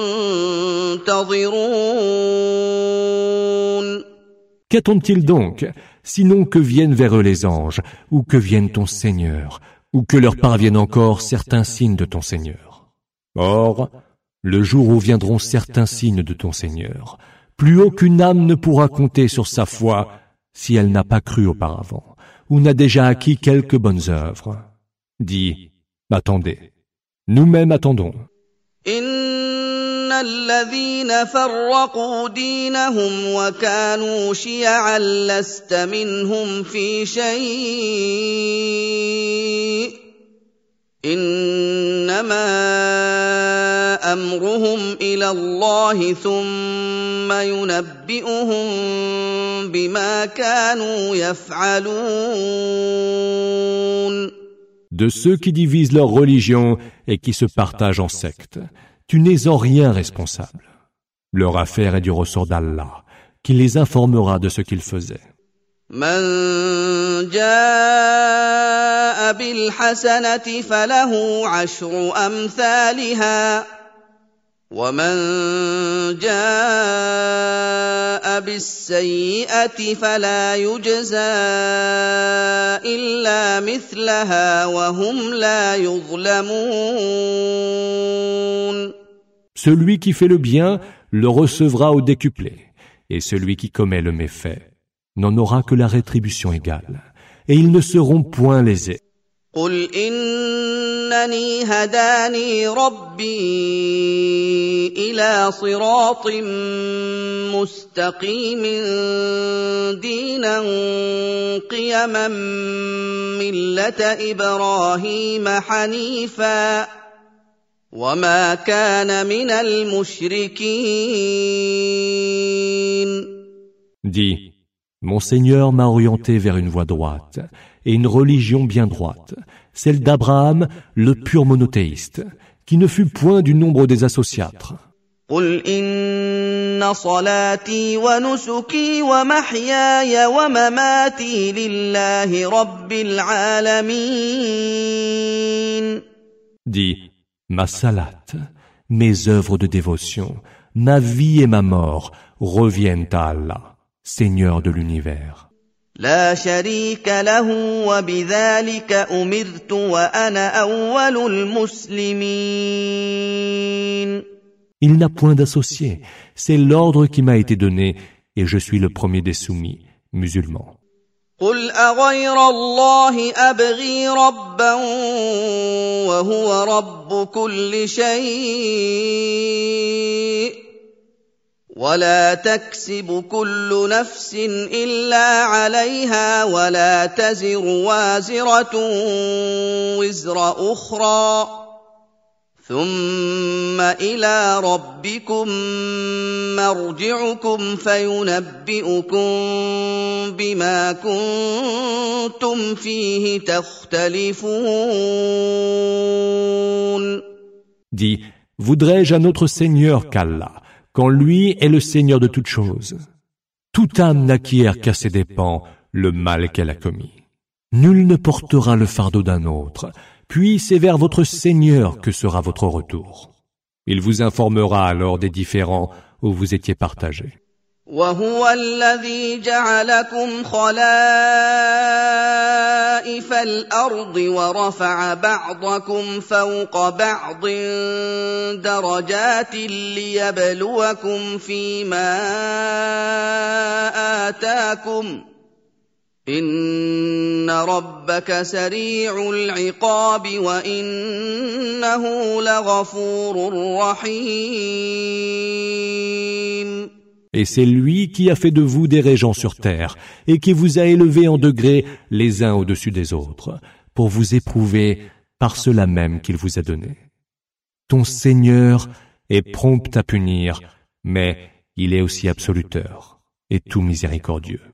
منتظرون. Qu'attendent-ils donc, sinon que viennent vers eux les anges, ou que vienne ton Seigneur, ou que leur parviennent encore certains signes de ton Seigneur? Or, le jour où viendront certains signes de ton Seigneur, plus aucune âme ne pourra compter sur sa foi si elle n'a pas cru auparavant, ou n'a déjà acquis quelques bonnes œuvres. Dis, attendez, nous-mêmes attendons. الذين فرقوا دينهم وكانوا شيعا لست منهم في شيء إنما أمرهم إلى الله ثم ينبئهم بما كانوا يفعلون. De ceux qui divisent leur religion et qui se partagent en sectes, tu n'es en rien responsable. Leur affaire est du ressort d'Allah, qui les informera de ce qu'ils faisaient. من جاء بالحسنة فله عشر أمثالها ومن جاء بالسيئة فلا يجزى إلا مثلها وهم لا يظلمون. Celui qui fait le bien le recevra au décuplé, et celui qui commet le méfait n'en aura que la rétribution égale, et ils ne seront point lésés. قل إنني هداني ربي إلى صراط مستقيم دينا قيما ملة إبراهيم حنيفا وما كان من المشركين. Dis, mon Seigneur m'a orienté vers une voie droite et une religion bien droite, celle d'Abraham, le pur monothéiste, qui ne fut point du nombre des associatres. قل إن إن صلاتي ونسكي ومحياي ومماتي لله رب العالمين. Dis, ma salat, mes œuvres de dévotion, ma vie et ma mort reviennent à Allah, Seigneur de l'univers. لا شريك له وبذلك أمرت وأنا أول المسلمين. Il n'a point d'associé, c'est l'ordre qui m'a été donné et je suis le premier des soumis, musulmans. قل أغير الله أبغي ربا وهو رب كل شيء ولا تكسب كل نفس إلا عليها ولا تزر وازرة وزر أخرى ثم إلى ربكم مرجعكم فينبئكم بما كنتم فيه تختلفون. Dis, voudrais-je un autre Seigneur qu'Allah, quand lui est le Seigneur de toutes choses. Toute âme n'acquiert qu'à ses dépens le mal qu'elle a commis. Nul ne portera le fardeau d'un autre, puis c'est vers votre Seigneur que sera votre retour. Il vous informera alors des différends où vous étiez partagés. وهو الذي جعلكم خلائف الأرض ورفع بعضكم فوق بعض درجات ليبلوكم فيما آتاكم إن ربك سريع العقاب وإنه لغفور رحيم. Et c'est lui qui a fait de vous des régents sur terre et qui vous a élevés en degrés les uns au-dessus des autres, pour vous éprouver par cela même qu'il vous a donné. Ton Seigneur est prompt à punir, mais il est aussi absoluteur et tout miséricordieux.